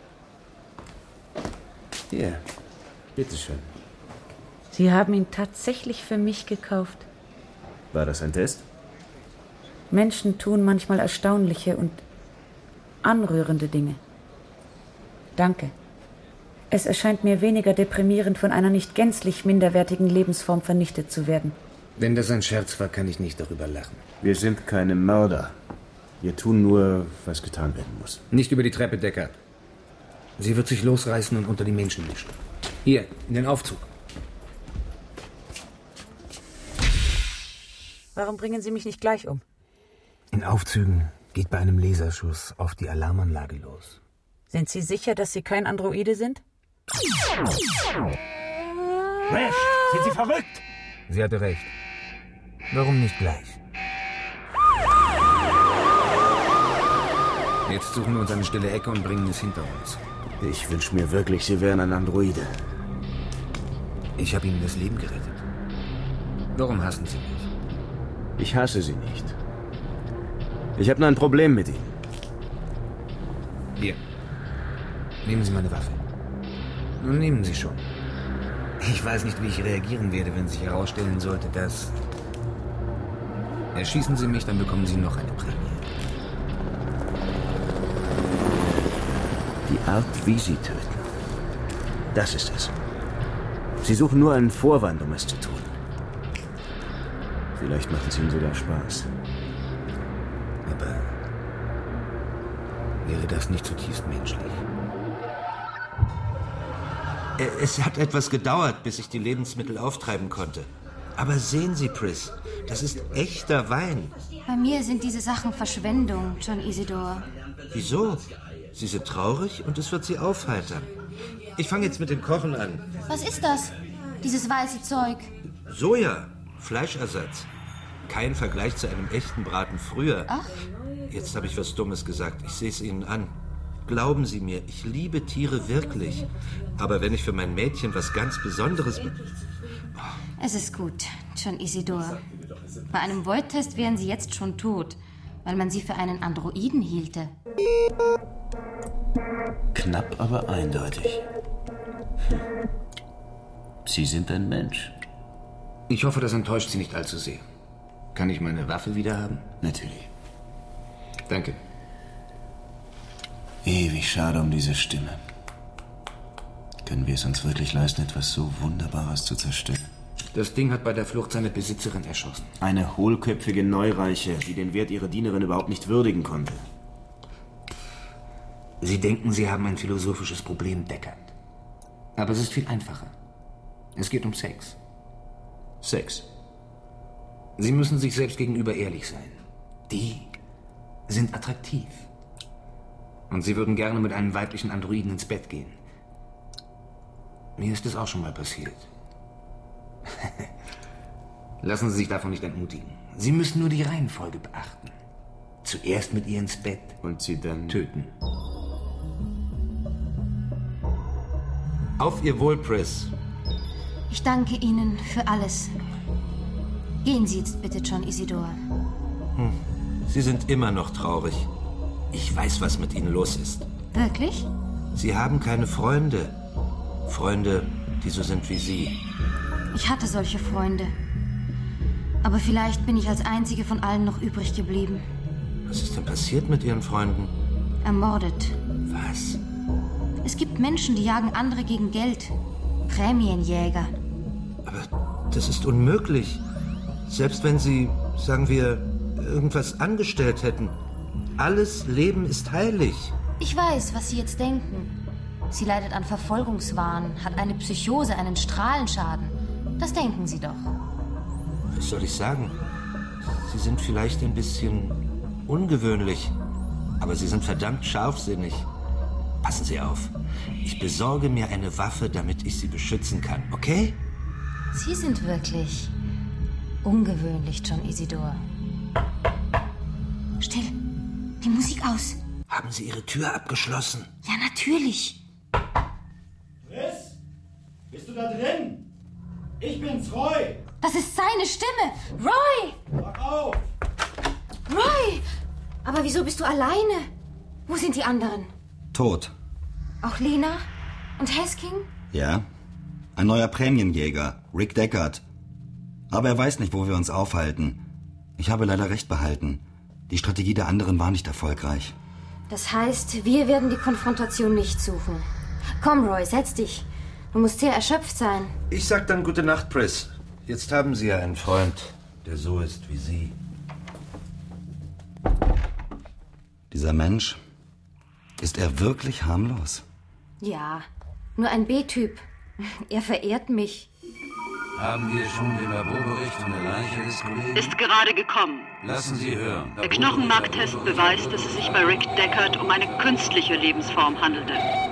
Hier, bitteschön. Sie haben ihn tatsächlich für mich gekauft. War das ein Test? Menschen tun manchmal erstaunliche und anrührende Dinge. Danke. Es erscheint mir weniger deprimierend, von einer nicht gänzlich minderwertigen Lebensform vernichtet zu werden. Wenn das ein Scherz war, kann ich nicht darüber lachen. Wir sind keine Mörder. Wir tun nur, was getan werden muss. Nicht über die Treppe, Deckard. Sie wird sich losreißen und unter die Menschen mischen. Hier, in den Aufzug. Warum bringen Sie mich nicht gleich um? In Aufzügen geht bei einem Laserschuss oft die Alarmanlage los. Sind Sie sicher, dass Sie kein Androide sind? Rash, sind Sie verrückt? Sie hatte recht. Warum nicht gleich? Jetzt suchen wir uns eine stille Ecke und bringen es hinter uns. Ich wünsche mir wirklich, Sie wären ein Androide. Ich habe Ihnen das Leben gerettet. Warum hassen Sie mich? Ich hasse Sie nicht. Ich habe nur ein Problem mit Ihnen. Hier. Nehmen Sie meine Waffe. Nun nehmen Sie schon. Ich weiß nicht, wie ich reagieren werde, wenn sich herausstellen sollte, dass... Erschießen Sie mich, dann bekommen Sie noch eine Prämie. Die Art, wie Sie töten. Das ist es. Sie suchen nur einen Vorwand, um es zu tun. Vielleicht macht es Ihnen sogar Spaß. Aber wäre das nicht zutiefst menschlich? Es hat etwas gedauert, bis ich die Lebensmittel auftreiben konnte. Aber sehen Sie, Pris, das ist echter Wein. Bei mir sind diese Sachen Verschwendung, John Isidore. Wieso? Sie sind traurig und es wird Sie aufheitern. Ich fange jetzt mit dem Kochen an. Was ist das? Dieses weiße Zeug? Soja, Fleischersatz. Kein Vergleich zu einem echten Braten früher. Ach. Jetzt habe ich was Dummes gesagt. Ich sehe es Ihnen an. Glauben Sie mir, ich liebe Tiere wirklich. Aber wenn ich für mein Mädchen was ganz Besonderes... Es ist gut, John Isidore. Bei einem Void-Test wären Sie jetzt schon tot, weil man Sie für einen Androiden hielte. Knapp, aber eindeutig. Hm. Sie sind ein Mensch. Ich hoffe, das enttäuscht Sie nicht allzu sehr. Kann ich meine Waffe wieder haben? Natürlich. Danke. Ewig schade um diese Stimme. Können wir es uns wirklich leisten, etwas so Wunderbares zu zerstören? Das Ding hat bei der Flucht seine Besitzerin erschossen. Eine hohlköpfige Neureiche, die den Wert ihrer Dienerin überhaupt nicht würdigen konnte. Sie denken, Sie haben ein philosophisches Problem, Deckard. Aber es ist viel einfacher. Es geht um Sex. Sex? Sie müssen sich selbst gegenüber ehrlich sein. Die sind attraktiv. Und Sie würden gerne mit einem weiblichen Androiden ins Bett gehen. Mir ist es auch schon mal passiert. Lassen Sie sich davon nicht entmutigen. Sie müssen nur die Reihenfolge beachten. Zuerst mit ihr ins Bett. Und sie dann töten. Auf Ihr Wohl, Pris. Ich danke Ihnen für alles. Gehen Sie jetzt bitte, John Isidore. Hm. Sie sind immer noch traurig. Ich weiß, was mit Ihnen los ist. Wirklich? Sie haben keine Freunde. Freunde, die so sind wie Sie. Ich hatte solche Freunde. Aber vielleicht bin ich als einzige von allen noch übrig geblieben. Was ist denn passiert mit Ihren Freunden? Ermordet. Was? Es gibt Menschen, die jagen andere gegen Geld. Prämienjäger. Aber das ist unmöglich. Selbst wenn Sie, sagen wir, irgendwas angestellt hätten. Alles Leben ist heilig. Ich weiß, was Sie jetzt denken. Sie leidet an Verfolgungswahn, hat eine Psychose, einen Strahlenschaden. Das denken Sie doch. Was soll ich sagen? Sie sind vielleicht ein bisschen ungewöhnlich, aber Sie sind verdammt scharfsinnig. Passen Sie auf. Ich besorge mir eine Waffe, damit ich Sie beschützen kann, okay? Sie sind wirklich ungewöhnlich, John Isidore. Still. Die Musik aus. Haben Sie Ihre Tür abgeschlossen? Ja, natürlich. Chris? Bist du da drin? Ich bin's, Roy. Das ist seine Stimme. Roy! Mach auf! Roy! Aber wieso bist du alleine? Wo sind die anderen? Tot. Auch Lena? Und Hesking? Ja. Ein neuer Prämienjäger, Rick Deckard. Aber er weiß nicht, wo wir uns aufhalten. Ich habe leider recht behalten. Die Strategie der anderen war nicht erfolgreich. Das heißt, wir werden die Konfrontation nicht suchen. Komm, Roy, setz dich. Du musst sehr erschöpft sein. Ich sag dann gute Nacht, Pris. Jetzt haben Sie ja einen Freund, der so ist wie Sie. Dieser Mensch, ist er wirklich harmlos? Ja, nur ein B-Typ. Er verehrt mich. Haben wir schon den Laborbericht von der Leiche des Kollegen? Ist gerade gekommen. Lassen Sie hören. Der Knochenmarktest beweist, dass es sich bei Rick Deckard um eine künstliche Lebensform handelte.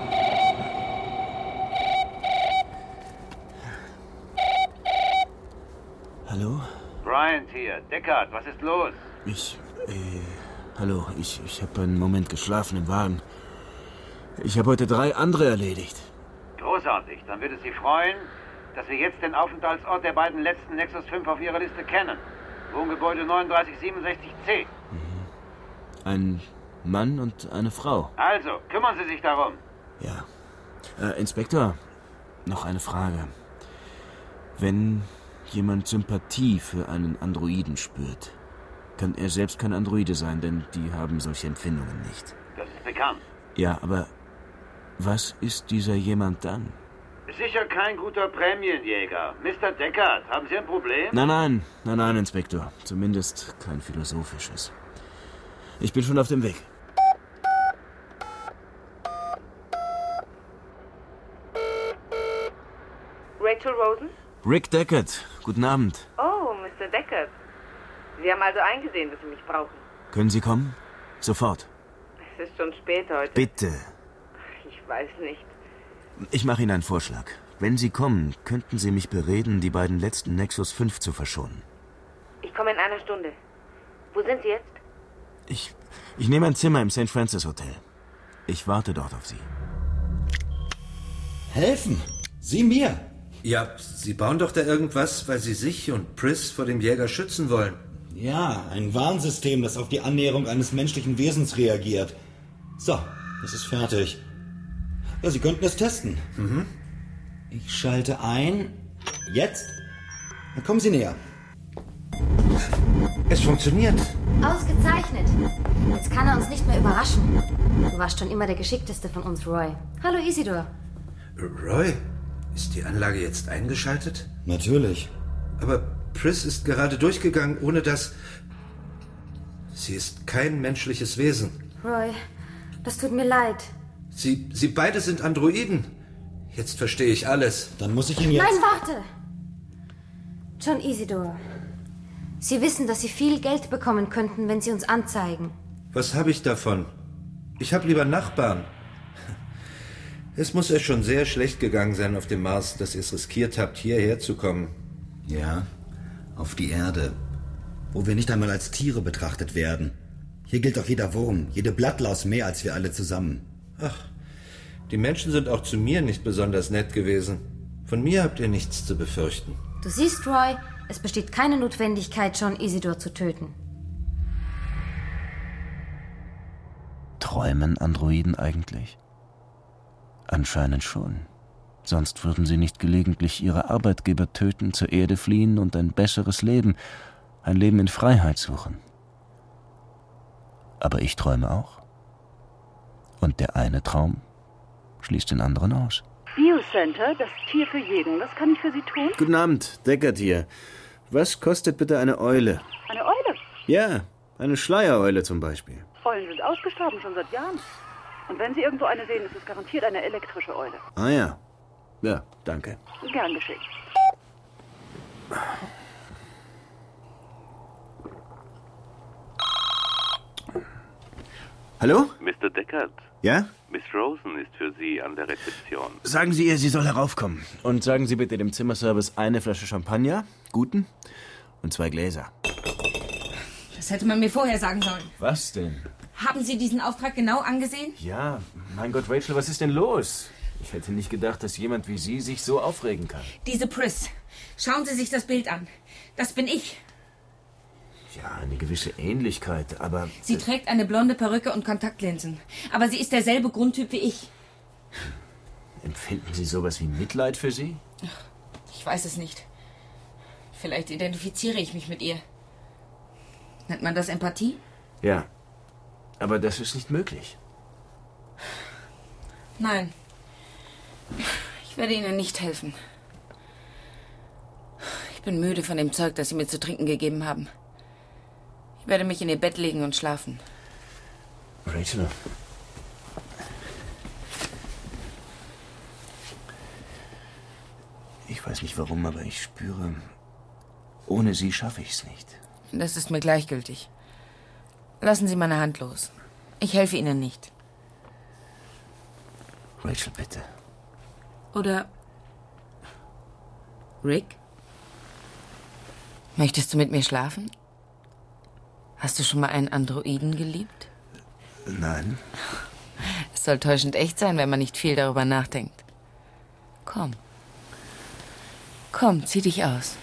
Hallo? Bryant hier. Deckard, was ist los? Ich, äh, hallo, ich, ich habe einen Moment geschlafen im Wagen. Ich habe heute drei andere erledigt. Großartig. Dann würde es Sie freuen, dass wir jetzt den Aufenthaltsort der beiden letzten Nexus fünf auf Ihrer Liste kennen. Wohngebäude neununddreißig siebenundsechzig C. Ein Mann und eine Frau. Also, kümmern Sie sich darum. Ja. Äh, Inspektor, noch eine Frage. Wenn jemand Sympathie für einen Androiden spürt, kann er selbst kein Androide sein, denn die haben solche Empfindungen nicht. Das ist bekannt. Ja, aber was ist dieser jemand dann? Sicher kein guter Prämienjäger. Mister Deckard, haben Sie ein Problem? Nein, nein, nein, nein, Inspektor. Zumindest kein philosophisches. Ich bin schon auf dem Weg. Rachel Rosen? Rick Deckard, guten Abend. Oh, Mister Deckard. Sie haben also eingesehen, dass Sie mich brauchen. Können Sie kommen? Sofort. Es ist schon spät heute. Bitte. Ich weiß nicht. Ich mache Ihnen einen Vorschlag. Wenn Sie kommen, könnten Sie mich bereden, die beiden letzten Nexus fünf zu verschonen. Ich komme in einer Stunde. Wo sind Sie jetzt? Ich, ich nehme ein Zimmer im Saint Francis Hotel. Ich warte dort auf Sie. Helfen? Sie mir? Ja, Sie bauen doch da irgendwas, weil Sie sich und Pris vor dem Jäger schützen wollen. Ja, ein Warnsystem, das auf die Annäherung eines menschlichen Wesens reagiert. So, das ist fertig. Ja, Sie könnten es testen. Mhm. Ich schalte ein. Jetzt? Dann kommen Sie näher. Es funktioniert. Ausgezeichnet. Jetzt kann er uns nicht mehr überraschen. Du warst schon immer der Geschickteste von uns, Roy. Hallo, Isidor. Roy, ist die Anlage jetzt eingeschaltet? Natürlich. Aber Pris ist gerade durchgegangen, ohne dass... Sie ist kein menschliches Wesen. Roy, das tut mir leid. Sie, Sie beide sind Androiden. Jetzt verstehe ich alles. Dann muss ich ihn jetzt... Nein, warte! John Isidor, Sie wissen, dass Sie viel Geld bekommen könnten, wenn Sie uns anzeigen. Was habe ich davon? Ich habe lieber Nachbarn. Es muss euch schon sehr schlecht gegangen sein auf dem Mars, dass ihr es riskiert habt, hierher zu kommen. Ja, auf die Erde, wo wir nicht einmal als Tiere betrachtet werden. Hier gilt auch jeder Wurm, jede Blattlaus mehr als wir alle zusammen. Ach, die Menschen sind auch zu mir nicht besonders nett gewesen. Von mir habt ihr nichts zu befürchten. Du siehst, Roy, es besteht keine Notwendigkeit, John Isidore zu töten. Träumen Androiden eigentlich? Anscheinend schon. Sonst würden sie nicht gelegentlich ihre Arbeitgeber töten, zur Erde fliehen und ein besseres Leben, ein Leben in Freiheit suchen. Aber ich träume auch. Und der eine Traum schließt den anderen aus. Biocenter, das Tier für jeden. Was kann ich für Sie tun? Guten Abend, Deckard hier. Was kostet bitte eine Eule? Eine Eule? Ja, eine Schleiereule zum Beispiel. Eulen sind ausgestorben, schon seit Jahren. Und wenn Sie irgendwo eine sehen, ist es garantiert eine elektrische Eule. Ah ja. Ja, danke. Gern geschehen. Hallo? Mister Deckard. Ja? Miss Rosen ist für Sie an der Rezeption. Sagen Sie ihr, sie soll heraufkommen. Und sagen Sie bitte dem Zimmerservice eine Flasche Champagner, guten, und zwei Gläser. Das hätte man mir vorher sagen sollen. Was denn? Haben Sie diesen Auftrag genau angesehen? Ja, mein Gott, Rachel, was ist denn los? Ich hätte nicht gedacht, dass jemand wie Sie sich so aufregen kann. Diese Pris. Schauen Sie sich das Bild an. Das bin ich. Ja, eine gewisse Ähnlichkeit, aber... Sie trägt eine blonde Perücke und Kontaktlinsen. Aber sie ist derselbe Grundtyp wie ich. Empfinden Sie sowas wie Mitleid für sie? Ich weiß es nicht. Vielleicht identifiziere ich mich mit ihr. Nennt man das Empathie? Ja, aber das ist nicht möglich. Nein. Ich werde Ihnen nicht helfen. Ich bin müde von dem Zeug, das Sie mir zu trinken gegeben haben. Ich werde mich in Ihr Bett legen und schlafen. Rachel. Ich weiß nicht warum, aber ich spüre, ohne Sie schaffe ich es nicht. Das ist mir gleichgültig. Lassen Sie meine Hand los. Ich helfe Ihnen nicht. Rachel, bitte. Oder... Rick? Möchtest du mit mir schlafen? Hast du schon mal einen Androiden geliebt? Nein. Es soll täuschend echt sein, wenn man nicht viel darüber nachdenkt. Komm. Komm, zieh dich aus.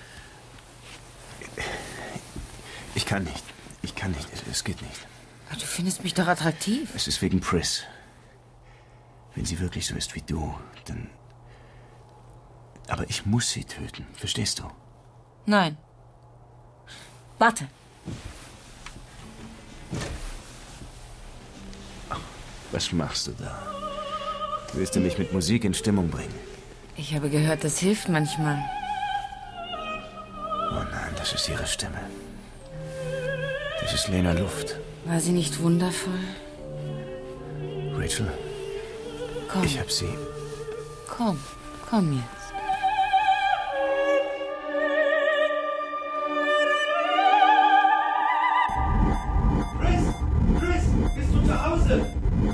Ich kann nicht. Ich kann nicht. Es, es geht nicht. Ach, du findest mich doch attraktiv. Es ist wegen Pris. Wenn sie wirklich so ist wie du, dann... Aber ich muss sie töten. Verstehst du? Nein. Warte. Was machst du da? Willst du mich mit Musik in Stimmung bringen? Ich habe gehört, das hilft manchmal. Oh nein, das ist ihre Stimme. Das ist Lena Luft. War sie nicht wundervoll? Rachel, komm. Ich hab sie. Komm, komm jetzt. Chris, Chris, bist du zu Hause?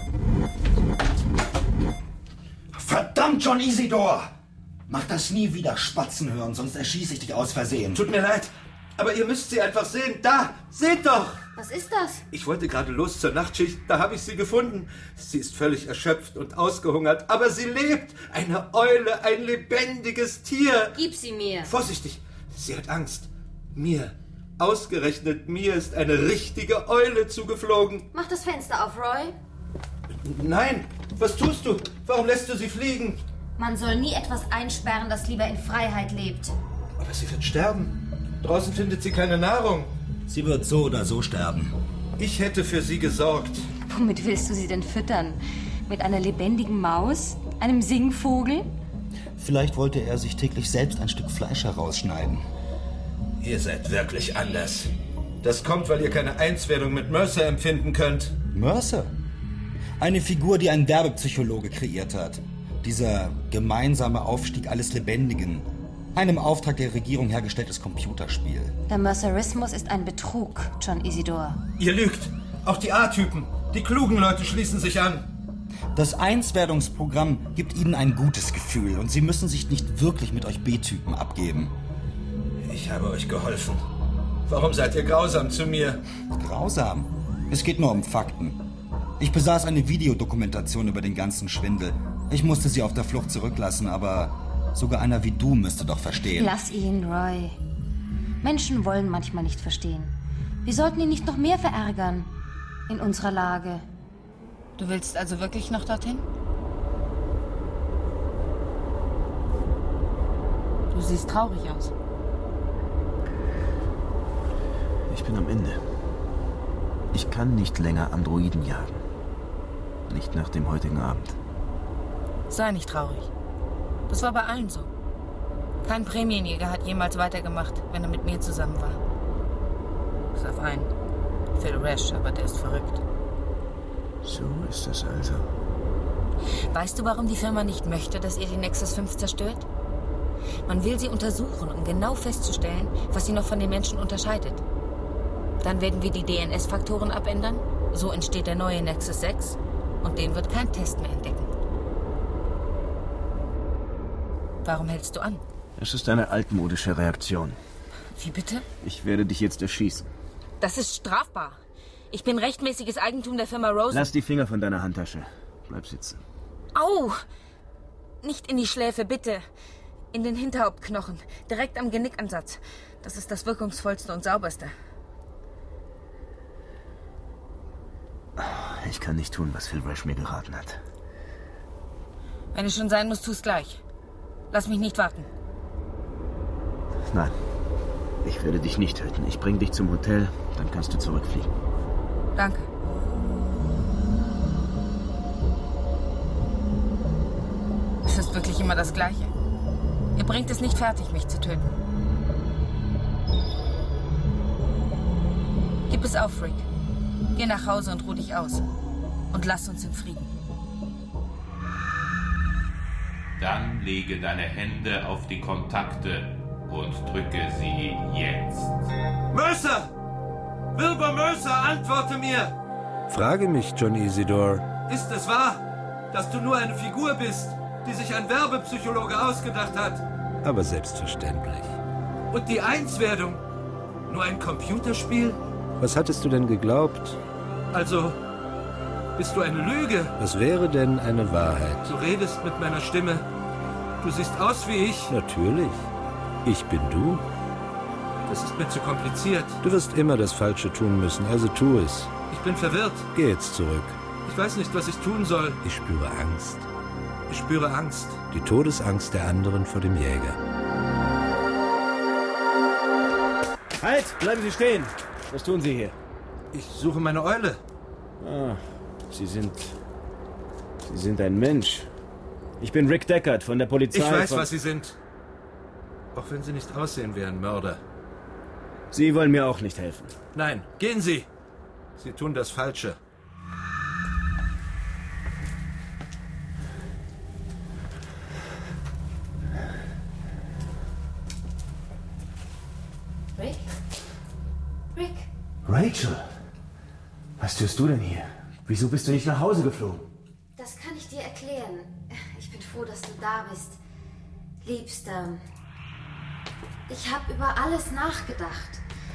Verdammt, John Isidore! Mach das nie wieder Spatzen hören, sonst erschieße ich dich aus Versehen. Tut mir leid, aber ihr müsst sie einfach sehen. Da, seht doch! Was ist das? Ich wollte gerade los zur Nachtschicht, da habe ich sie gefunden. Sie ist völlig erschöpft und ausgehungert, aber sie lebt. Eine Eule, ein lebendiges Tier. Gib sie mir. Vorsichtig, sie hat Angst. Mir, ausgerechnet mir, ist eine richtige Eule zugeflogen. Mach das Fenster auf, Roy. Nein, was tust du? Warum lässt du sie fliegen? Man soll nie etwas einsperren, das lieber in Freiheit lebt. Aber sie wird sterben. Draußen findet sie keine Nahrung. Sie wird so oder so sterben. Ich hätte für sie gesorgt. Womit willst du sie denn füttern? Mit einer lebendigen Maus? Einem Singvogel? Vielleicht wollte er sich täglich selbst ein Stück Fleisch herausschneiden. Ihr seid wirklich anders. Das kommt, weil ihr keine Einswerdung mit Mercer empfinden könnt. Mercer? Eine Figur, die ein Werbepsychologe kreiert hat. Dieser gemeinsame Aufstieg alles Lebendigen. Ein im Auftrag der Regierung hergestelltes Computerspiel. Der Mercerismus ist ein Betrug, John Isidore. Ihr lügt. Auch die A-Typen, die klugen Leute schließen sich an. Das Einswerdungsprogramm gibt Ihnen ein gutes Gefühl und Sie müssen sich nicht wirklich mit euch B-Typen abgeben. Ich habe euch geholfen. Warum seid ihr grausam zu mir? Grausam? Es geht nur um Fakten. Ich besaß eine Videodokumentation über den ganzen Schwindel. Ich musste sie auf der Flucht zurücklassen, aber sogar einer wie du müsste doch verstehen. Lass ihn, Roy. Menschen wollen manchmal nicht verstehen. Wir sollten ihn nicht noch mehr verärgern. In unserer Lage. Du willst also wirklich noch dorthin? Du siehst traurig aus. Ich bin am Ende. Ich kann nicht länger Androiden jagen. Nicht nach dem heutigen Abend. Sei nicht traurig. Das war bei allen so. Kein Prämienjäger hat jemals weitergemacht, wenn er mit mir zusammen war. Bis auf einen. Phil Rash, aber der ist verrückt. So ist es also. Weißt du, warum die Firma nicht möchte, dass ihr die Nexus fünf zerstört? Man will sie untersuchen, um genau festzustellen, was sie noch von den Menschen unterscheidet. Dann werden wir die D N S-Faktoren abändern. So entsteht der neue Nexus sechs. Und den wird kein Test mehr entdecken. Warum hältst du an? Es ist eine altmodische Reaktion. Wie bitte? Ich werde dich jetzt erschießen. Das ist strafbar. Ich bin rechtmäßiges Eigentum der Firma Rosen. Lass die Finger von deiner Handtasche. Bleib sitzen. Au! Nicht in die Schläfe, bitte. In den Hinterhauptknochen. Direkt am Genickansatz. Das ist das wirkungsvollste und sauberste. Ich kann nicht tun, was Phil Rash mir geraten hat. Wenn es schon sein muss, tu's gleich. Lass mich nicht warten. Nein. Ich werde dich nicht töten. Ich bringe dich zum Hotel, dann kannst du zurückfliegen. Danke. Es ist wirklich immer das Gleiche. Ihr bringt es nicht fertig, mich zu töten. Gib es auf, Rick. Geh nach Hause und ruh dich aus. Und lass uns in Frieden. Dann lege deine Hände auf die Kontakte und drücke sie jetzt. Mercer! Wilbur Mercer, antworte mir! Frage mich, John Isidore. Ist es wahr, dass du nur eine Figur bist, die sich ein Werbepsychologe ausgedacht hat? Aber selbstverständlich. Und die Einswerdung? Nur ein Computerspiel? Was hattest du denn geglaubt? Also, bist du eine Lüge? Was wäre denn eine Wahrheit? Du redest mit meiner Stimme. Du siehst aus wie ich. Natürlich. Ich bin du. Das ist mir zu kompliziert. Du wirst immer das Falsche tun müssen, also tu es. Ich bin verwirrt. Geh jetzt zurück. Ich weiß nicht, was ich tun soll. Ich spüre Angst. Ich spüre Angst. Die Todesangst der anderen vor dem Jäger. Halt! Bleiben Sie stehen! Was tun Sie hier? Ich suche meine Eule. Ah, Sie sind... Sie sind ein Mensch. Ich bin Rick Deckard von der Polizei. Ich weiß, von... was Sie sind. Auch wenn Sie nicht aussehen wie ein Mörder. Sie wollen mir auch nicht helfen. Nein, gehen Sie! Sie tun das Falsche. Rick? Rick? Rachel! Was tust du denn hier? Wieso bist du nicht nach Hause geflogen? Das kann ich dir erklären. Ich bin froh, dass du da bist. Liebster, ich habe über alles nachgedacht.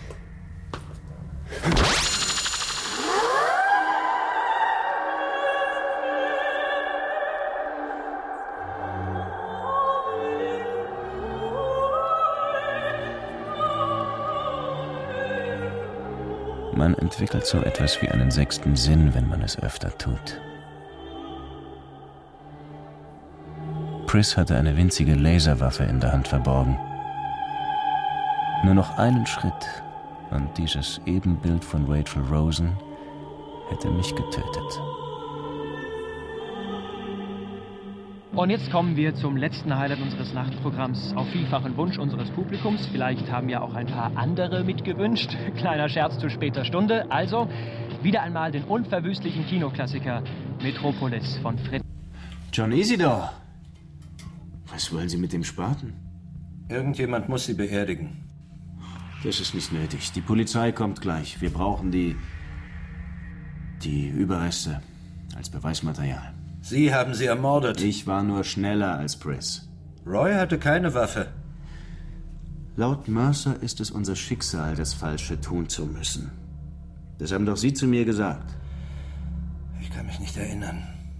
Man entwickelt so etwas wie einen sechsten Sinn, wenn man es öfter tut. Pris hatte eine winzige Laserwaffe in der Hand verborgen. Nur noch einen Schritt und dieses Ebenbild von Rachel Rosen hätte mich getötet. Und jetzt kommen wir zum letzten Highlight unseres Nachtprogramms. Auf vielfachen Wunsch unseres Publikums. Vielleicht haben ja auch ein paar andere mitgewünscht. Kleiner Scherz zu später Stunde. Also, wieder einmal den unverwüstlichen Kinoklassiker Metropolis von Fred. John Isidore! Was wollen Sie mit dem Spaten? Irgendjemand muss sie beerdigen. Das ist nicht nötig. Die Polizei kommt gleich. Wir brauchen die... Die Überreste als Beweismaterial. Sie haben sie ermordet. Ich war nur schneller als Briss. Roy hatte keine Waffe. Laut Mercer ist es unser Schicksal, das Falsche tun zu müssen. Das haben doch Sie zu mir gesagt. Ich kann mich nicht erinnern.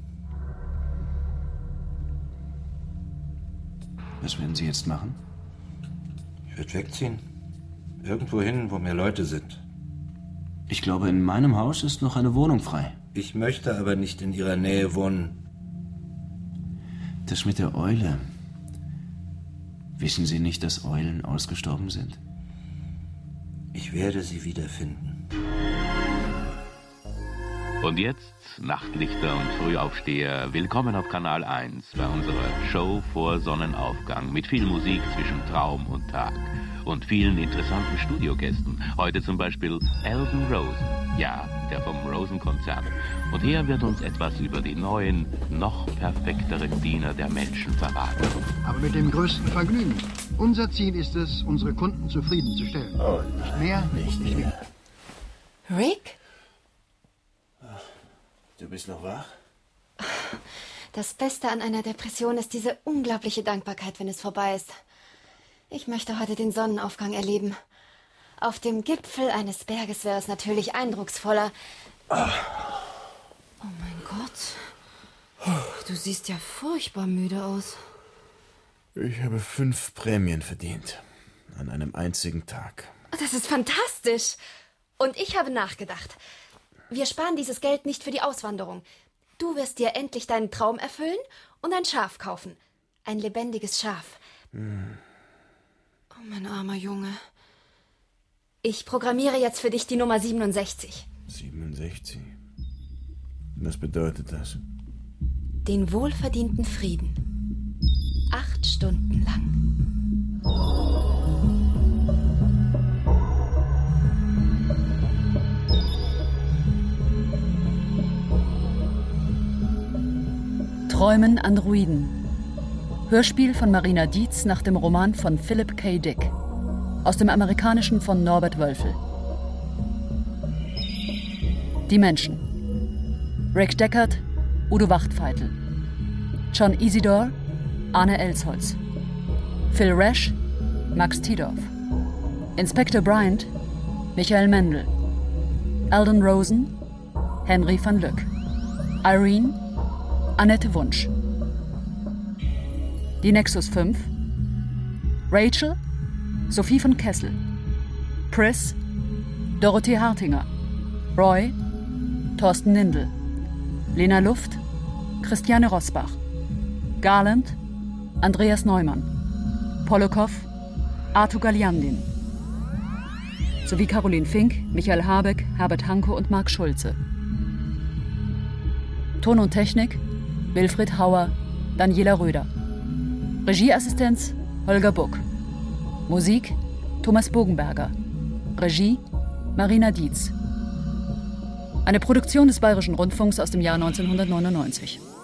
Was werden Sie jetzt machen? Ich würde wegziehen. Irgendwo hin, wo mehr Leute sind. Ich glaube, in meinem Haus ist noch eine Wohnung frei. Ich möchte aber nicht in Ihrer Nähe wohnen. Das mit der Eule. Wissen Sie nicht, dass Eulen ausgestorben sind? Ich werde sie wiederfinden. Und jetzt, Nachtlichter und Frühaufsteher, willkommen auf Kanal eins bei unserer Show vor Sonnenaufgang mit viel Musik zwischen Traum und Tag und vielen interessanten Studiogästen. Heute zum Beispiel Alden Rosen, ja, der vom Rosen-Konzern. Und er wird uns etwas über die neuen, noch perfekteren Diener der Menschen verraten. Aber mit dem größten Vergnügen. Unser Ziel ist es, unsere Kunden zufriedenzustellen. Oh, nicht mehr, nicht mehr. Rick? Du bist noch wach? Das Beste an einer Depression ist diese unglaubliche Dankbarkeit, wenn es vorbei ist. Ich möchte heute den Sonnenaufgang erleben. Auf dem Gipfel eines Berges wäre es natürlich eindrucksvoller. Oh mein Gott. Du siehst ja furchtbar müde aus. Ich habe fünf Prämien verdient. An einem einzigen Tag. Das ist fantastisch. Und ich habe nachgedacht. Wir sparen dieses Geld nicht für die Auswanderung. Du wirst dir endlich deinen Traum erfüllen und ein Schaf kaufen. Ein lebendiges Schaf. Hm. Oh, mein armer Junge. Ich programmiere jetzt für dich die Nummer siebenundsechzig. siebenundsechzig? Was bedeutet das? Den wohlverdienten Frieden. Acht Stunden lang. Träumen Androiden. Hörspiel von Marina Dietz nach dem Roman von Philip K. Dick. Aus dem Amerikanischen von Norbert Wölfel. Die Menschen. Rick Deckard, Udo Wachtfeitel. John Isidore, Arne Elsholz. Phil Rash, Max Tidorf. Inspektor Bryant, Michael Mendel. Alden Rosen, Henry van Lyck. Irene, Annette Wunsch. Die Nexus fünf. Rachel, Sophie von Kessel. Pris, Dorothee Hartinger. Roy, Thorsten Nindl. Lena Luft, Christiane Rosbach. Garland, Andreas Neumann. Polokow, Arthur Galiandin. Sowie Caroline Fink, Michael Habeck, Herbert Hanke und Marc Schulze. Ton und Technik Wilfried Hauer, Daniela Röder. Regieassistenz Holger Buck. Musik Thomas Bogenberger. Regie Marina Dietz. Eine Produktion des Bayerischen Rundfunks aus dem Jahr neunzehnhundertneunundneunzig.